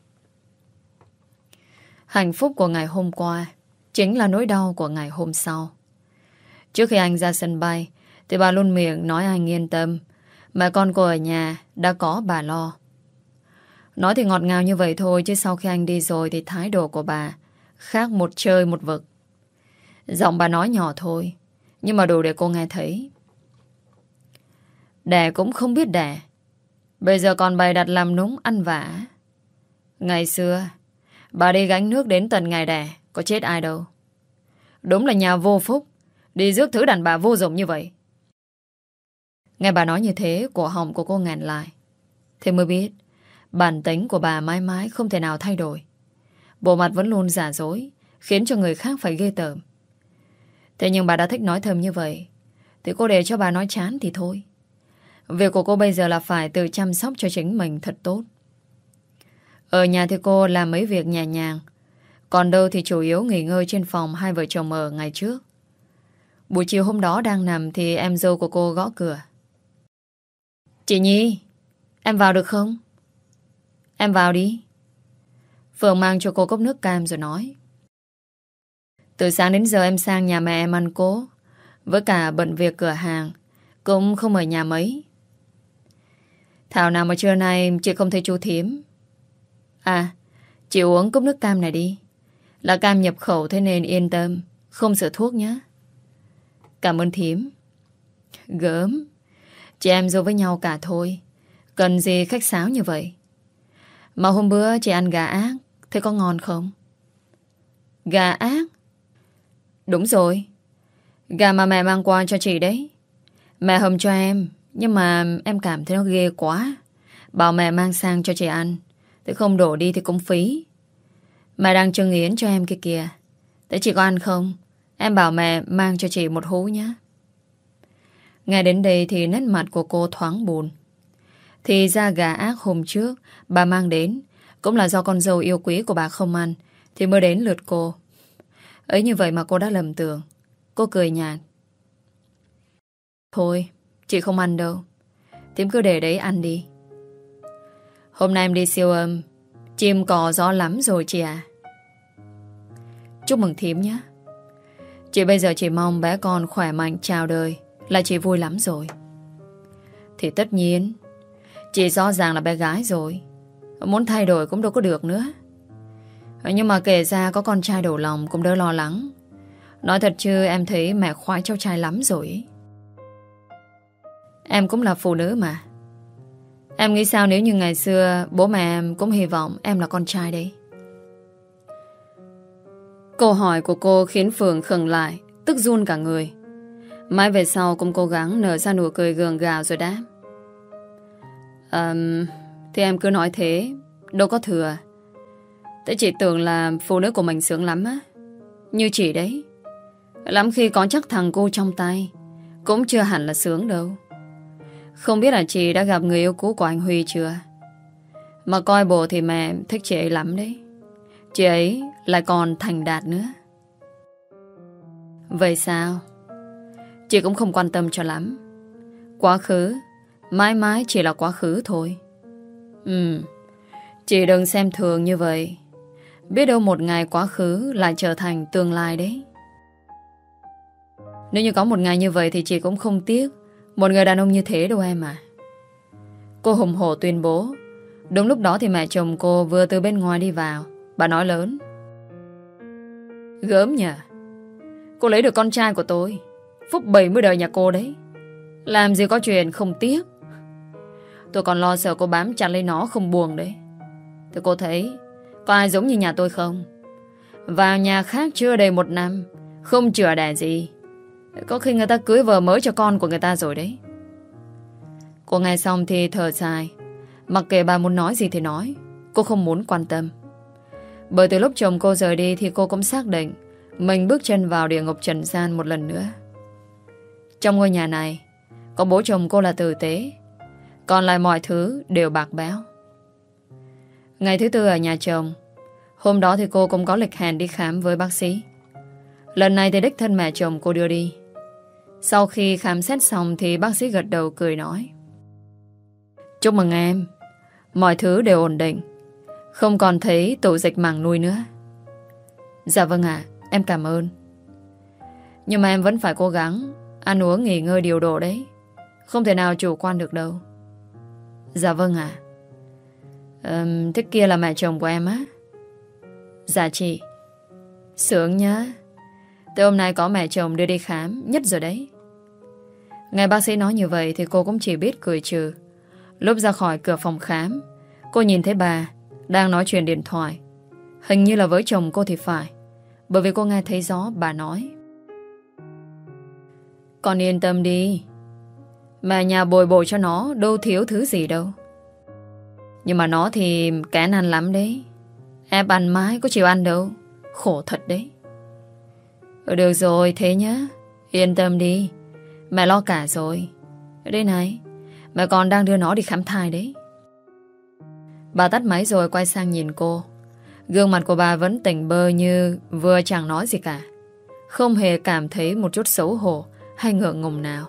Hạnh phúc của ngày hôm qua chính là nỗi đau của ngày hôm sau. Trước khi anh ra sân bay thì bà luôn miệng nói anh yên tâm, mẹ con cô ở nhà đã có bà lo. Nói thì ngọt ngào như vậy thôi, chứ sau khi anh đi rồi thì thái độ của bà khác một trời một vực. Giọng bà nói nhỏ thôi, nhưng mà đủ để cô nghe thấy. Đẻ cũng không biết đẻ, bây giờ còn bày đặt làm núng ăn vả. Ngày xưa bà đi gánh nước đến tận ngày đẻ, có chết ai đâu. Đúng là nhà vô phúc, đi rước thứ đàn bà vô dụng như vậy. Nghe bà nói như thế, cổ họng của cô nghẹn lại. Thế mới biết bản tính của bà mãi mãi không thể nào thay đổi. Bộ mặt vẫn luôn giả dối, khiến cho người khác phải ghê tởm. Thế nhưng bà đã thích nói thầm như vậy, thì cô để cho bà nói chán thì thôi. Việc của cô bây giờ là phải tự chăm sóc cho chính mình thật tốt. Ở nhà thì cô làm mấy việc nhẹ nhàng, còn đâu thì chủ yếu nghỉ ngơi trên phòng hai vợ chồng ở ngày trước. Buổi chiều hôm đó đang nằm thì em dâu của cô gõ cửa. Chị Nhi, em vào được không? Em vào đi. Phượng mang cho cô cốc nước cam rồi nói. Từ sáng đến giờ em sang nhà mẹ em ăn cố, với cả bận việc cửa hàng, cũng không ở nhà mấy. Thảo nào mà trưa nay chị không thấy chú thím. À, chị uống cốc nước cam này đi. Là cam nhập khẩu thế nên yên tâm, không sợ thuốc nhé. Cảm ơn thím. Gớm, chị em dâu với nhau cả thôi, cần gì khách sáo như vậy. Mà hôm bữa chị ăn gà ác, thế có ngon không? Gà ác? Đúng rồi, gà mà mẹ mang qua cho chị đấy. Mẹ hầm cho em, nhưng mà em cảm thấy nó ghê quá. Bảo mẹ mang sang cho chị ăn, thế không đổ đi thì cũng phí. Mẹ đang trưng yến cho em kia kìa. Thế chị có ăn không? Em bảo mẹ mang cho chị một hú nhé. Nghe đến đây thì nét mặt của cô thoáng buồn. Thì ra gà ác hôm trước bà mang đến cũng là do con dâu yêu quý của bà không ăn, thì mới đến lượt cô. Ấy như vậy mà cô đã lầm tưởng. Cô cười nhạt. Thôi, chị không ăn đâu, thím cứ để đấy ăn đi. Hôm nay em đi siêu âm, chim cò gió lắm rồi chị à. Chúc mừng thím nhé. Chị bây giờ chỉ mong bé con khỏe mạnh chào đời là chị vui lắm rồi. Thì tất nhiên, chị rõ ràng là bé gái rồi, muốn thay đổi cũng đâu có được nữa. Nhưng mà kể ra có con trai đổ lòng cũng đỡ lo lắng. Nói thật chứ em thấy mẹ khoái cháu trai lắm rồi ấy. Em cũng là phụ nữ mà. Em nghĩ sao nếu như ngày xưa bố mẹ em cũng hy vọng em là con trai đấy? Câu hỏi của cô khiến Phượng khựng lại, tức run cả người. Mãi về sau cũng cố gắng nở ra nụ cười gượng gạo rồi đáp. um, Thì em cứ nói thế, đâu có thừa. Thế chị tưởng là phụ nữ của mình sướng lắm á. Như chị đấy, lắm khi có chắc thằng cô trong tay, cũng chưa hẳn là sướng đâu. Không biết là chị đã gặp người yêu cũ của anh Huy chưa? Mà coi bộ thì mẹ thích chị ấy lắm đấy. Chị ấy lại còn thành đạt nữa. Vậy sao? Chị cũng không quan tâm cho lắm. Quá khứ mãi mãi chỉ là quá khứ thôi. Ừ, chị đừng xem thường như vậy. Biết đâu một ngày quá khứ lại trở thành tương lai đấy. Nếu như có một ngày như vậy thì chị cũng không tiếc một người đàn ông như thế đâu em à. Cô hùng hổ tuyên bố. Đúng lúc đó thì mẹ chồng cô vừa từ bên ngoài đi vào. Bà nói lớn. Gớm nhỉ, cô lấy được con trai của tôi, phúc bảy mươi đời nhà cô đấy. Làm gì có chuyện không tiếc. Tôi còn lo sợ cô bám chặt lấy nó không buông đấy. Thì cô thấy có ai giống như nhà tôi không? Vào nhà khác chưa đầy một năm, không chữa đẻ gì, có khi người ta cưới vợ mới cho con của người ta rồi đấy. Cô nghe xong thì thở dài. Mặc kệ bà muốn nói gì thì nói, cô không muốn quan tâm. Bởi từ lúc chồng cô rời đi thì cô cũng xác định mình bước chân vào địa ngục trần gian một lần nữa. Trong ngôi nhà này có bố chồng cô là tử tế, còn lại mọi thứ đều bạc béo. Ngày thứ tư ở nhà chồng, hôm đó thì cô cũng có lịch hẹn đi khám với bác sĩ. Lần này thì đích thân mẹ chồng cô đưa đi. Sau khi khám xét xong thì bác sĩ gật đầu cười nói. Chúc mừng em, mọi thứ đều ổn định, không còn thấy tổ dịch màng nuôi nữa. Dạ vâng ạ, em cảm ơn. Nhưng mà em vẫn phải cố gắng ăn uống nghỉ ngơi điều độ đấy, không thể nào chủ quan được đâu. Dạ vâng ạ. à, Thế kia là mẹ chồng của em á? Dạ chị. Sướng nhá. Từ hôm nay có mẹ chồng đưa đi khám nhất rồi đấy. Nghe bác sĩ nói như vậy thì cô cũng chỉ biết cười trừ. Lúc ra khỏi cửa phòng khám, cô nhìn thấy bà đang nói chuyện điện thoại. Hình như là với chồng cô thì phải, bởi vì cô nghe thấy rõ bà nói: "Con yên tâm đi, mẹ nhà bồi bổ cho nó, đâu thiếu thứ gì đâu. Nhưng mà nó thì kén ăn lắm đấy. Ép ăn mãi có chịu ăn đâu. Khổ thật đấy." "Ừ, được rồi, thế nhá. Yên tâm đi, mẹ lo cả rồi. Đây này, mẹ còn đang đưa nó đi khám thai đấy." Bà tắt máy rồi quay sang nhìn cô. Gương mặt của bà vẫn tỉnh bơ như vừa chẳng nói gì cả, không hề cảm thấy một chút xấu hổ hay ngượng ngùng nào.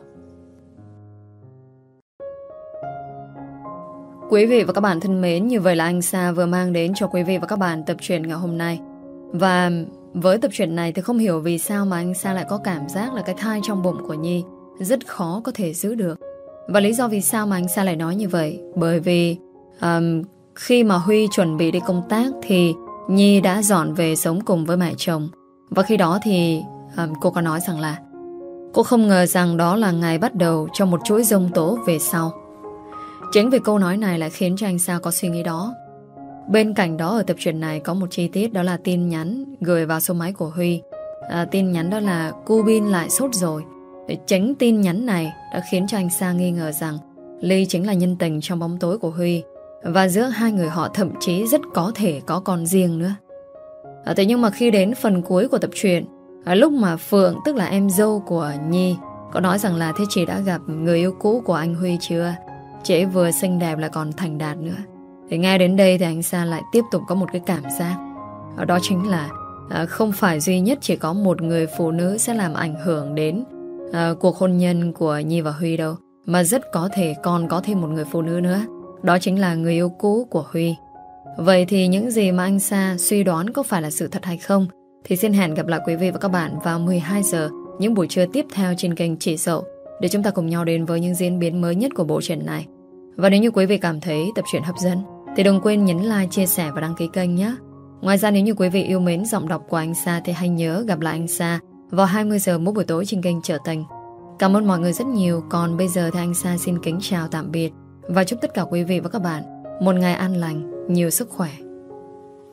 Quý vị và các bạn thân mến, như vậy là anh Sa vừa mang đến cho quý vị và các bạn tập truyện ngày hôm nay. Và với tập truyện này thì không hiểu vì sao mà anh Sa lại có cảm giác là cái thai trong bụng của Nhi rất khó có thể giữ được. Và lý do vì sao mà anh Sa lại nói như vậy, bởi vì um, khi mà Huy chuẩn bị đi công tác thì Nhi đã dọn về sống cùng với mẹ chồng. Và khi đó thì um, cô có nói rằng là cô không ngờ rằng đó là ngày bắt đầu cho một chuỗi giông tố về sau. Chính vì câu nói này lại khiến cho anh Sa có suy nghĩ đó. Bên cạnh đó ở tập truyện này có một chi tiết, đó là tin nhắn gửi vào số máy của Huy. à, Tin nhắn đó là "Cu Bin lại sốt rồi". Chính tin nhắn này đã khiến cho anh Sa nghi ngờ rằng Ly chính là nhân tình trong bóng tối của Huy, và giữa hai người họ thậm chí rất có thể có con riêng nữa. à, Thế nhưng mà khi đến phần cuối của tập truyện, à, lúc mà Phượng, tức là em dâu của Nhi, có nói rằng là thế chị đã gặp người yêu cũ của anh Huy chưa? Chị ấy vừa xinh đẹp lại còn thành đạt nữa. Thì nghe đến đây thì anh Sa lại tiếp tục có một cái cảm giác, đó chính là à, không phải duy nhất chỉ có một người phụ nữ sẽ làm ảnh hưởng đến à, cuộc hôn nhân của Nhi và Huy đâu, mà rất có thể còn có thêm một người phụ nữ nữa. Đó chính là người yêu cũ của Huy. Vậy thì những gì mà anh Sa suy đoán có phải là sự thật hay không? Thì xin hẹn gặp lại quý vị và các bạn vào mười hai giờ những buổi trưa tiếp theo trên kênh Chị Dậu, để chúng ta cùng nhau đến với những diễn biến mới nhất của bộ truyện này. Và nếu như quý vị cảm thấy tập truyện hấp dẫn thì đừng quên nhấn like, chia sẻ và đăng ký kênh nhé. Ngoài ra nếu như quý vị yêu mến giọng đọc của anh Sa thì hãy nhớ gặp lại anh Sa vào hai mươi giờ mỗi buổi tối trên kênh Trở Tình. Cảm ơn mọi người rất nhiều. Còn bây giờ thì anh Sa xin kính chào tạm biệt và chúc tất cả quý vị và các bạn một ngày an lành, nhiều sức khỏe.